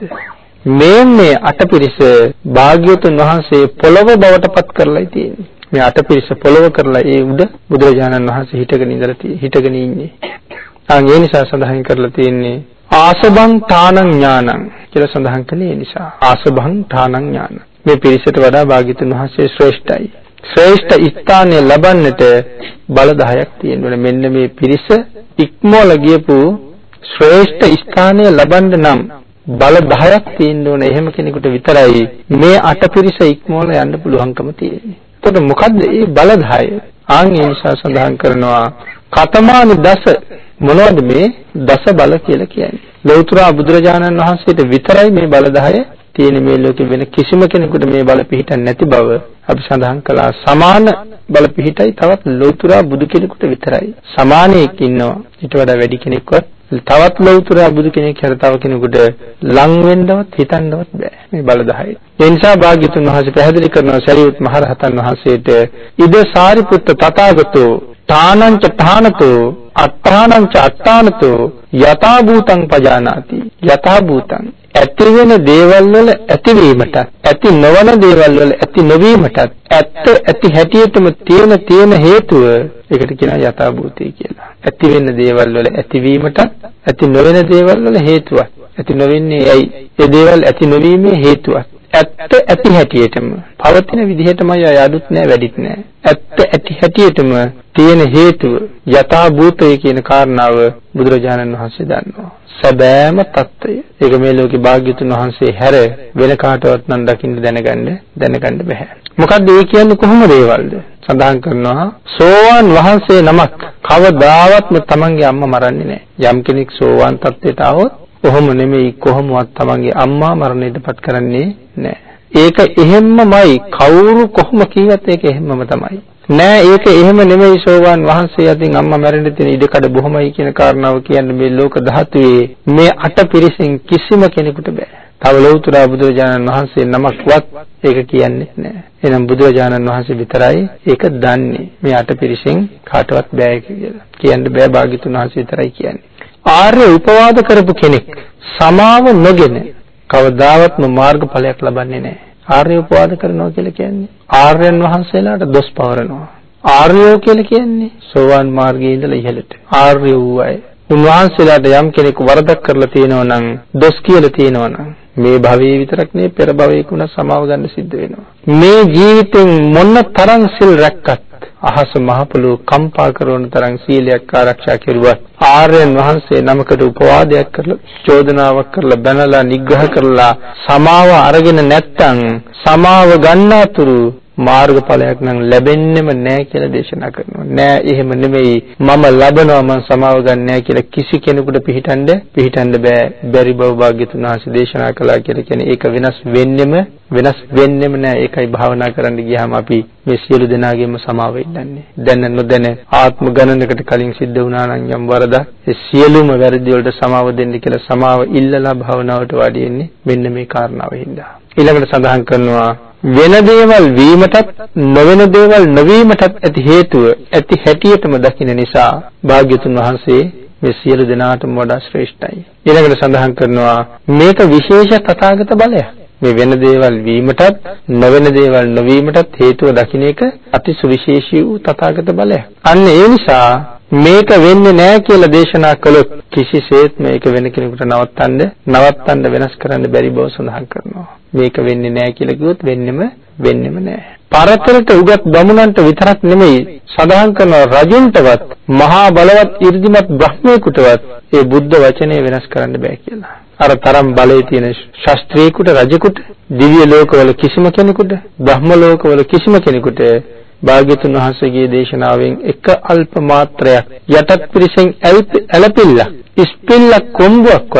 මේ මේ අටපිරිස භාග්‍යවතුන් වහන්සේ පොළව බවට පත් කරලායි තියෙන්නේ. මේ අටපිරිස පොළව කරලා ඒ උඩ බුදුරජාණන් වහන්සේ හිටගෙන ඉඳලා හිටගෙන ඉන්නේ. ආන් ඒ නිසා සඳහන් කරලා තියෙන්නේ ආසභං ඨානං ඥානං කියලා සඳහන් කළේ ඒ නිසා. ආසභං ඨානං ඥාන. මේ පිරිසට වඩා භාග්‍යවතුන් වහන්සේ ශ්‍රේෂ්ඨයි. ශ්‍රේෂ්ඨ ස්ථානය ලබන්නට බල දහයක් තියෙනවා. මෙන්න මේ පිරිස ඉක්මවල ගියපු ශ්‍රේෂ්ඨ ස්ථානය ලබන්න නම් බල දහයක් තියෙන්න ඕන. එහෙම කෙනෙකුට විතරයි මේ අටපිරිස ඉක්මවල යන්න පුළුවන්කම තියෙන්නේ. එතකොට මොකද්ද මේ බල දහය? ආන් ඒ නිසා සඳහන් කරනවා කතමානි දස මොනවද මේ දස බල කියලා කියන්නේ? ලෞතර බුදුරජාණන් වහන්සේට විතරයි මේ බල දහය තියෙන. මේ ලෝකෙ වෙන කිසිම කෙනෙකුට මේ බල පිහිටන්නේ නැති බව අපි සඳහන් කළා. සමාන බල පිහිටයි තවත් ලෞතර බුදු කෙනෙකුට විතරයි. සමානෙක් ඉන්නවා ඊට වඩා වැඩි කෙනෙක්වත් තවත් ලෞතර බුදු කෙනෙක් හැර තව කෙනෙකුට ලං වෙන්නවත් හිතන්නවත් බෑ මේ බල දහය. ඒ නිසා භාග්‍යතුන් වහන්සේ පැහැදිලි කරනවා සරියුත් මහ රහතන් වහන්සේට ඉද සාරිපුත්ත තථාගතෝ ඨානංච ඨානතෝ අට්ඨානංච අට්ඨානතෝ යථා භූතං පජානාති. යථා භූතං ඇති වෙන දේවල් වල ඇතිවීමට ඇති නොවන දේවල් වල ඇති නොවීමට ඇත්ත ඇති හැටියටම තියෙන තියෙන හේතුව ඒකට කියනවා යථා භූතය කියලා. ඇති වෙන දේවල් වල ඇතිවීමට ඇති නොවන දේවල් වල හේතුවක්. ඇති නොවෙන්නේ ඇයි? ඒ දේවල් ඇති නොවීමේ හේතුවක්. ඇත්ත ඇති හැටියටම පවතින විදිහටමයි අය අඩුත් නෑ වැඩිත් නෑ. ඇත්ත ඇති හැටියටම තියෙන හේතුව යථා භූතය කියන කාරණාව බුදුරජාණන් වහන්සේ දන්නවා. සැබෑම తত্ত্বය. ඒක මේ ලෝකේ භාග්‍යතුන් වහන්සේ හැර වෙන කාටවත් නම් දකින්න දැනගන්න දැනගන්න බෑ. මොකද්ද ඒ කියන්නේ කොහොම දේවල්ද? සඳහන් කරනවා සෝවාන් වහන්සේ නමක් කවදාවත්ම තමන්ගේ අම්මා මරන්නේ නෑ. යම් කෙනෙක් සෝවාන් තත්ත්වයට આવොත් කොහොම නෙමෙයි කොහොමවත් තමන්ගේ අම්මා මරණයටපත් කරන්නේ නෑ. ඒක එහෙම්මමයි. කවුරු කොහොම කිව්වත් ඒක එහෙම්මම තමයි. නෑ ඒක එහෙම නෙමෙයි. සෝවාන් වහන්සේ අතින් අම්මා මැරෙන්න තියෙන ඉඩකඩ බොහොමයි කියන කාරණාව කියන්නේ මේ ලෝක ධාතුවේ මේ අට පිරිසෙන් කිසිම කෙනෙකුට බෑ. තව ලෞතර බුදුරජාණන් වහන්සේ නමක්වත් ඒක කියන්නේ නෑ. එහෙනම් බුදුරජාණන් වහන්සේ විතරයි ඒක දන්නේ. මේ අට පිරිසෙන් කාටවත් බෑ කියලා. කියන්න බෑ. භාග්‍යතුන් වහන්සේ විතරයි කියන්නේ. ආර්ය උපවාද කරපු කෙනෙක් සමාව නොගෙන කවදාවත්ම මාර්ගඵලයක් ලබන්නේ නෑ. ආර්ය උපවාද කරනවා කියලා කියන්නේ ආර්යයන් වහන්සේලාට දොස් පවරනවා. ආර්යෝ කියලා කියන්නේ සෝවාන් මාර්ගයේ ඉඳලා ඉහළට ආර්ය වූ අය. උන්වහන්සේලාට යම් කෙනෙක් වරදක් කරලා තියෙනවා නම් දොස් කියලා තියෙනවා නම් මේ භවයේ විතරක් නෙවෙයි පෙර භවයක උන සමාව ගන්න සිද්ධ වෙනවා. මේ ජීවිතෙන් මොන තරම් සිල් රැක්කත් අහස මහ පොළොව කම්පා කරන තරම් සීලයක් ආරක්ෂා කෙරුවත් ආර්යයන් වහන්සේ නමකට උපවාදයක් කරලා චෝදනාවක් කරලා බැනලා නිග්‍රහ කරලා සමාව අරගෙන නැත්තම් සමාව ගන්නතුරු මාර්ගඵලයක් නම් ලැබෙන්නෙම නැහැ කියලා දේශනා කරනවා. නෑ එහෙම නෙමෙයි මම ලබනවා මම සමාව ගන්න නැහැ කියලා කිසි කෙනෙකුට පිළිටන්න පිළිටන්න බෑ. බැරි බව භාග්‍යතුන් වහන්සේ දේශනා කළා කියලා කියන්නේ ඒක වෙනස් වෙන්නෙම වෙනස් වෙන්නෙම නෑ. ඒකයි භාවනා කරන්න ගියාම අපි මේ සියලු දෙනාගේම සමාව ඉල්ලන්නේ. දැන නොදැන ආත්ම ගණනකට කලින් සිද්ධ වුණා නම් යම් වරදක් ඒ සියලුම වැරදි වලට සමාව දෙන්න කියලා සමාව ඉල්ලලා භාවනාවට වාඩි වෙන්නේ මෙන්න මේ කාරණාව හින්දා. ඊළඟට සඳහන් කරනවා වෙන දේවල් වීමටත් නොවන දේවල් නොවීමටත් ඇති හේතුව ඇති හැටියටම දකින්න නිසා භාග්‍යතුන් වහන්සේ මේ සියලු දෙනාටම වඩා ශ්‍රේෂ්ඨයි. ඊළඟට සඳහන් කරනවා මේක විශේෂ තථාගත බලයක්. මේ වෙන දේවල් වීමටත් නොවන දේවල් නොවීමටත් හේතුව දකින්න එක අති සුවිශේෂී වූ තථාගත බලයක්. අන්න ඒ නිසා මේක වෙන්නේ නැහැ කියලා දේශනා කළොත් කිසිසේත් මේක වෙන කෙනෙකුට නවත්තන්න නවත්තන්න වෙනස් කරන්න බැරි බව සඳහන් කරනවා. මේක වෙන්නේ නැහැ කියලා කිව්වොත් වෙන්නෙම වෙන්නෙම නැහැ. පරතරට උගත් බමුණන්ට විතරක් නෙමෙයි සඳහන් කරන රජුන්ටවත් මහා බලවත් 이르දිමත් බ්‍රහ්මයෙකුටවත් ඒ බුද්ධ වචනේ වෙනස් කරන්න බෑ කියලා. අර තරම් බලයේ තියෙන ශාස්ත්‍රීයකට රජෙකුට දිව්‍ය ලෝකවල කිසිම කෙනෙකුට බ්‍රහ්ම ලෝකවල කිසිම කෙනෙකුට භාග්‍යතුන් වහන්සේගේ දේශනාවෙන් එක අල්ප මාත්‍රයක් යටත් පිරිසෙන් ඇලපිල්ල ඉස්පිල්ල කොම්බුවක්වත්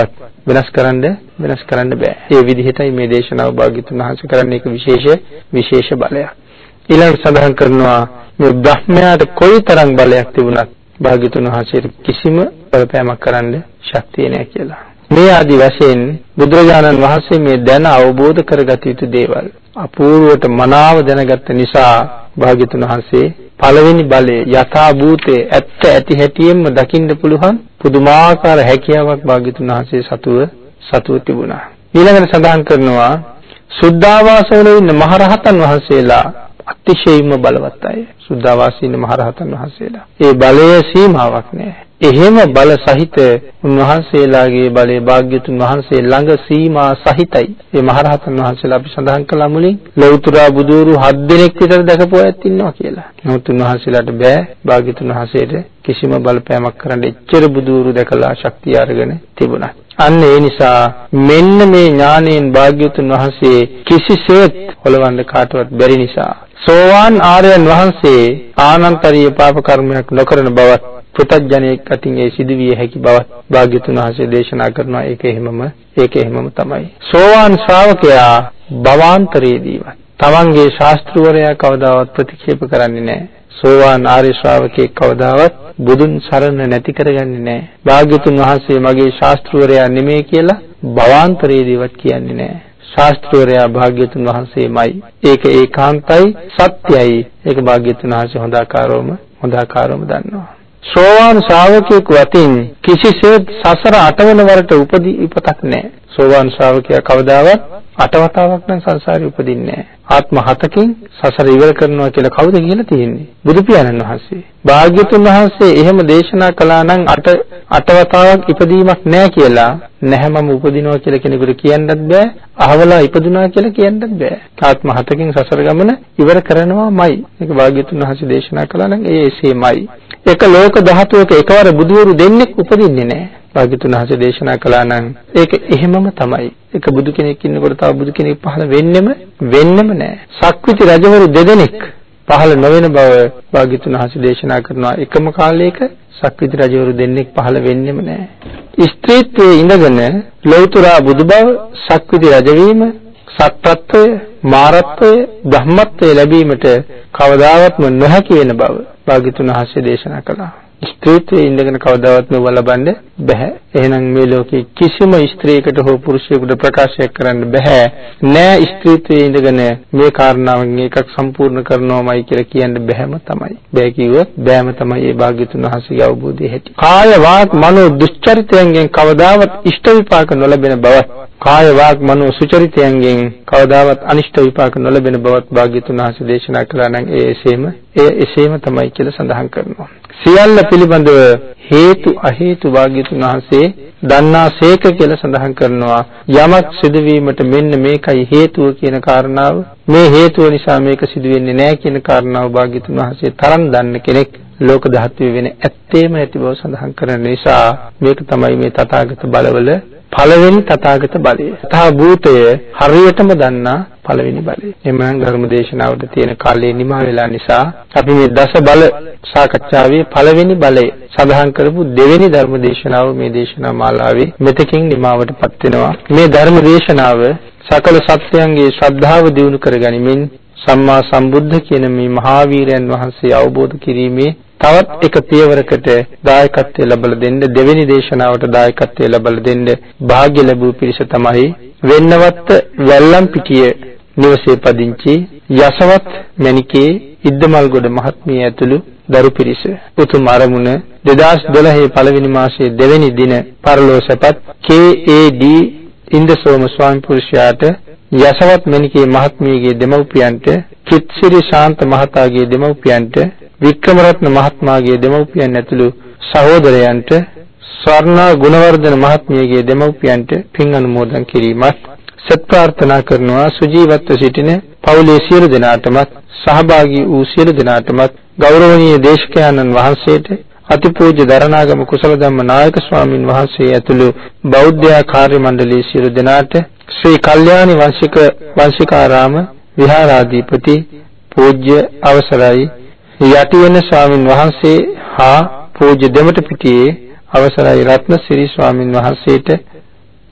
වෙනස් කරන්න වෙනස් කරන්න බෑ. ඒ විදිහටයි මේ දේශනාව භාග්‍යතුන් වහන්සේ කරන්නේ. ඒක විශේෂ විශේෂ බලයක්. ඊළඟට සඳහන් කරනවා මේ බ්‍රහ්මයාට කොයිතරම් බලයක් තිබුණත් භාග්‍යතුන් වහන්සේට කිසිම බලපෑමක් කරන්න ශක්තිය නැහැ කියලා. මේ ආදි වශයෙන් බුදුරජාණන් වහන්සේ මේ දැන අවබෝධ කරගත යුතු දේවල් අපූර්වට මනාව දැනගත්ත නිසා භාග්‍යතුන් වහන්සේ පළවෙනි බලයේ යථා භූතේ ඇත්ත ඇති හැටියෙන්ම දකින්න පුළුවන් පුදුමාකාර හැකියාවක් භාග්‍යතුන් වහන්සේ සතුව සතුව තිබුණා. ඊළඟට සඳහන් කරනවා සුද්ධාවාසවල ඉන්න මහරහතන් වහන්සේලා අතිශයින්ම බලවත් අය. සුද්ධාවාසී ඉන්න මහරහතන් වහන්සේලා. ඒ බලයේ සීමාවක් නැහැ. එහෙම බල සහිත උන්වහන්සේලාගේ බලයේ භාග්‍යතුන් වහන්සේ ළඟ සීමා සහිතයි. මේ මහරහතන් වහන්සේලා අපි සඳහන් කළා මුලින් ලෞතුරා බුදුරු හත් දෙනෙක් විතර දැකපු අයත් ඉන්නවා කියලා. නමුත් උන්වහන්සේලාට බෑ භාග්‍යතුන් වහන්සේට කිසිම බලපෑමක් කරන්න එච්චර බුදුරු දැකලා ශක්තිය අරගෙන තිබුණා. අන්න ඒ නිසා මෙන්න මේ ඥාණයෙන් භාග්‍යතුන් වහන්සේ කිසිසේත් හොලවන්න කාටවත් බැරි නිසා සෝවාන් ආර්යයන් වහන්සේ ආනන්තරීය පාප කර්මයක් නොකරන බවත් පුතඥයෙක් අතින් ඒ සිදුවිය හැකි බවත් භාග්‍යතුන් වහන්සේ දේශනා කරනවා. ඒක එහෙමම ඒක එහෙමම තමයි. සෝවාන් ශ්‍රාවකයා භවාන්තරයේදීවත් තමන්ගේ ශාස්ත්‍රවරයා කවදාවත් ප්‍රතික්ෂේප කරන්නේ නැහැ. සෝවාන් ආර්ය ශ්‍රාවකයෙක් කවදාවත් බුදුන් සරණ නැති කරගන්නේ නැහැ. භාග්‍යතුන් වහන්සේ මගේ ශාස්ත්‍රවරයා නෙමෙයි කියලා භවාන්තරයේදීවත් කියන්නේ නැහැ. ශාස්ත්‍රවරයා භාග්‍යතුන් වහන්සේමයි. ඒක ඒකාන්තයි සත්‍යයි. ඒක භාග්‍යතුන් වහන්සේ හොඳාකාරවම හොඳාකාරවම දන්නවා. සෝවාන් ශ්‍රාවකයෙකු අතින් කිසිසේත් සසර අටවන වරට උපදී ඉපතක් නැහැ. සෝවාන් ශ්‍රාවකයා කවදාවත් අටවතාවක් නම් සංසාරේ උපදින්නේ නැහැ. ආත්ම හතකින් සසර ඉවර කරනවා කියලා කවුද කියලා තියෙන්නේ? බුදු පියාණන් වහන්සේ. භාග්‍යතුන් වහන්සේ එහෙම දේශනා කළා නම් අට අටවතාවක් ඉපදීමක් නැහැ කියලා නැහැ මම උපදිනවා කියලා කෙනෙකුට කියන්නත් බෑ. අහවලා ඉපදුනා කියලා කියන්නත් බෑ. ආත්ම හතකින් සසර ගමන ඉවර කරනවාමයි. මේක භාග්‍යතුන් වහන්සේ දේශනා කළා නම් ඒ එසේමයි. එක ලෝක ධාතුවක එකවර බුදුවරු දෙන්නෙක් උපදින්නේ නැහැ. භාග්‍යතුන් වහන්සේ දේශනා කළා නම් ඒක එහෙමම තමයි. එක බුදු කෙනෙක් ඉන්නකොට තව බුදු කෙනෙක් පහළ වෙන්නෙම වෙන්නෙම නැහැ. සක්විති රජවරු දෙදෙනෙක් පහළ නොවන බව භාග්‍යතුන් වහන්සේ දේශනා කරනවා. එකම කාලයක සක්විති රජවරු දෙන්නෙක් පහළ වෙන්නෙම නැහැ. ස්ත්‍රීත්වයේ ඉඳගෙන ලෞතුරා බුදු බව, සක්විති රජවීම, සත්ත්වය, මාරත්වය, ධම්මත්වය ලැබීමට කවදාවත්ම නොහැකි වෙන බව භාග්‍යතුන් වහන්සේ දේශනා කළා. ස්ත්‍රීත්වයේ ඉඳගෙන කවදාවත් මෙව ලබන්න බෑ. එහෙනම් මේ ලෝකේ කිසිම ස්ත්‍රියකට හෝ පුරුෂයෙකුට ප්‍රකාශ කරන්න බෑ නෑ ස්ත්‍රීත්වයේ ඉඳගෙන මේ කාරණාවෙන් එකක් සම්පූර්ණ කරනවාමයි කියලා කියන්න බෑම තමයි. බෑ කිව්වොත් බෑම තමයි මේ භාග්‍යතුන් වහන්සේගේ අවබෝධය හැටි. කාය වාක් මනෝ දුස්චරිතයෙන් කවදාවත් ඉෂ්ට විපාක නොලැබෙන බවත්, කාය වාක් මනෝ සුචරිතයෙන් කවදාවත් අනිෂ්ට විපාක නොලැබෙන බවත් භාග්‍යතුන් වහන්සේ දේශනා කළා නම් ඒ එසේම ඒ එසේම තමයි කියලා සඳහන් කරනවා. සියල්ල පිළිබඳව හේතු අහේතු භාග්‍යතුන් වහන්සේ දන්නාසේක කියලා සඳහන් කරනවා. යමක් සිදුවීමට මෙන්න මේකයි හේතුව කියන කාරණාව, මේ හේතුව නිසා මේක සිදු වෙන්නේ නැහැ කියන කාරණාව භාග්‍යතුන් වහන්සේ තරම් දන්න කෙනෙක් ලෝක ධාතුවේ වෙන ඇත්තේම ඇති බව සඳහන් කරන නිසා මේක තමයි මේ තථාගත බලවල පළවෙනි තථාගත බලය. තථා භූතය හරියටම දන්නා පළවෙනි බලය. එමනම් ධර්ම දේශනාවට තියෙන කාලය නිමා වෙලා නිසා අපි මේ දස බල සාකච්ඡාවේ පළවෙනි බලය සඳහන් කරපු දෙවෙනි ධර්ම දේශනාව මේ දේශනා මාලාවේ මෙතකින් නිමාවටපත් වෙනවා. මේ ධර්ම දේශනාව සකල සත්‍යයන්ගේ ශ්‍රද්ධාව දියුණු කරගනිමින් සම්මා සම්බුද්ධ කියන මේ මහා වීරයන් වහන්සේ අවබෝධ කිරීමේ තවත් එක පියවරකට දායකත්වය ලැබලා දෙන්න, දෙවෙනි දේශනාවට දායකත්වය ලැබලා දෙන්න වාග්ය ලැබූ පිරිස තමයි වෙන්නවත් වැල්ලම් පිටිය නිවසේ පදිංචි යසවත් මණිකේ ඉද්දමල්ගොඩ මහත්මිය ඇතුළු දරු පිරිස. උතුම් අරමුණ දෙදාස් දොළහ පළවෙනි මාසයේ දෙවෙනි දින පරලෝසපත් කේ ඒ ඩී ඉන්දසෝම ස්වාමි පුරුෂයාට, යසවත් මණිකේ මහත්මියගේ දෙමව්පියන්ට, කිත්සිරි ශාන්ත මහතාගේ දෙමව්පියන්ට, වික්‍රමරත්න මහත්මයාගේ දෙමව්පියන් ඇතුළු සහෝදරයන්ට, ස්වර්ණා ගුණවර්ධන මහත්මියගේ දෙමව්පියන්ට පින් අනුමෝදන් කිරීමත් සත් ප්‍රාර්ථනා කරනවා. සුජීවත්ව සිටින පවුලේ සියලු දෙනාටමත් සහභාගී වූ සියලු දෙනාටමත් ගෞරවනීය දේශකයන්න් වහන්සේට, අතිපූජ්‍ය දරණාගම කුසල ධම්ම නායක ස්වාමින් වහන්සේ ඇතුළු බෞද්ධ කාර්ය මණ්ඩලයේ සියලු දෙනාට, ශ්‍රී කල්යාණි වංශික වංශිකාරාම විහාරාධිපති පූජ්‍ය අවසරයි යටිවෙන ස්වාමින් වහන්සේ හා පූජ්‍ය දෙමට පිටියේ අවසරයි රත්නසිරි ස්වාමින් වහන්සේට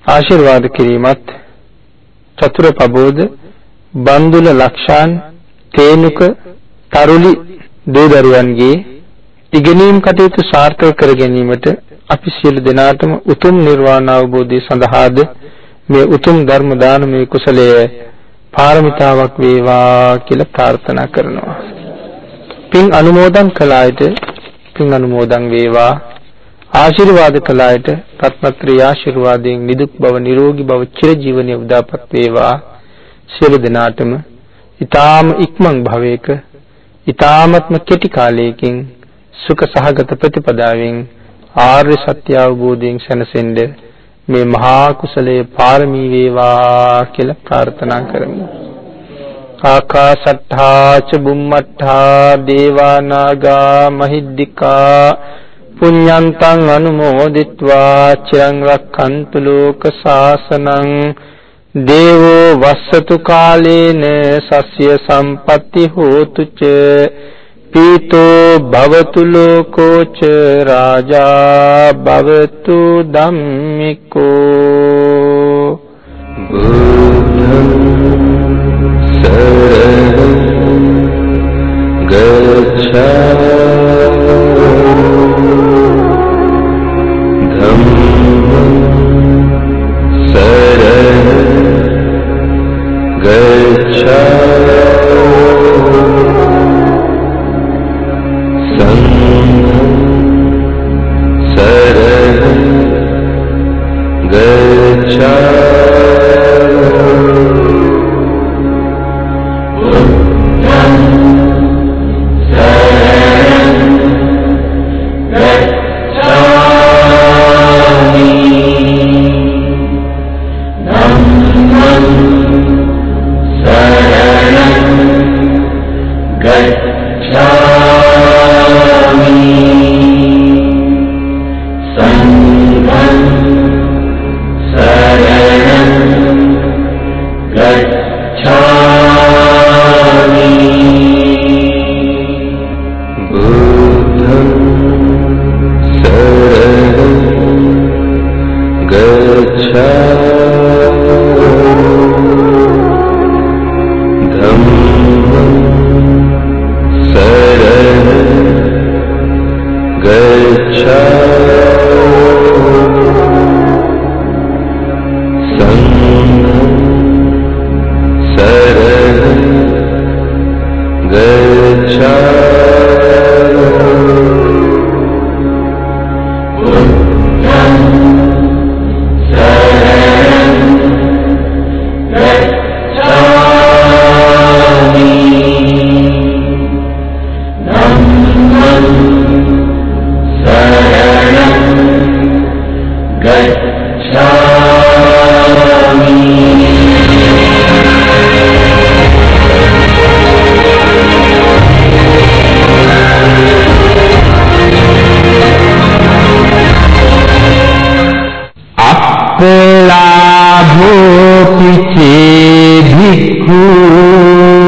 ආශිර්වාද කිරීමත් චතුර පබෝධ බන්දුල ලක්ෂාන් තේනුක තරුලි දූ දරුවන්ගේ ඉගෙනීම් කටයුතු සාර්ථක කර ගැනීමට අපි සියලු දෙනාටම උතුම් නිර්වාණ අවබෝධය සඳහාද මේ උතුම් ධර්ම දානමය කුසලය පාරමිතාවක් වේවා කියලා ප්‍රාර්ථනා කරනවා. පින් අනුමෝදන් කළ අයට පින් අනුමෝදන් වේවා. ආශිර්වාද කළ අයට රත්නත්‍රි ආශිර්වාදයෙන් නිදුක් බව නිරෝගී බව චිරජීවනයේ උදාපත් වේවා. සියලු දෙනාටම ඊ타ම ඉක්මන් භවයක ඊ타මත්ම කෙටි කාලයකින් සුඛ සහගත ප්‍රතිපදාවෙන් ආර්ය සත්‍ය අවබෝධයෙන් සැනසෙන්න මේ මහා කුසලයේ පාරමී වේවා කියලා ප්‍රාර්ථනා කරමු. ආකාශට්ඨා ච බුම්මට්ඨා දේවා නාග මහිද්దికා පුඤ්ඤන්තං අනුමෝදිත්වා චිරං රක්ඛන්තු ලෝක ශාසනං දේවෝ වස්සතු කාලේන සස්ය සම්පatti හෝතු ච පීතෝ භවතු ලෝකෝ ච රාජා භවතු ධම්මිකෝ බුද්ධං සරණං ගච්ඡාමි ධම්මං සරණං ගච්ඡාමි Pela bhoti che bhikkhu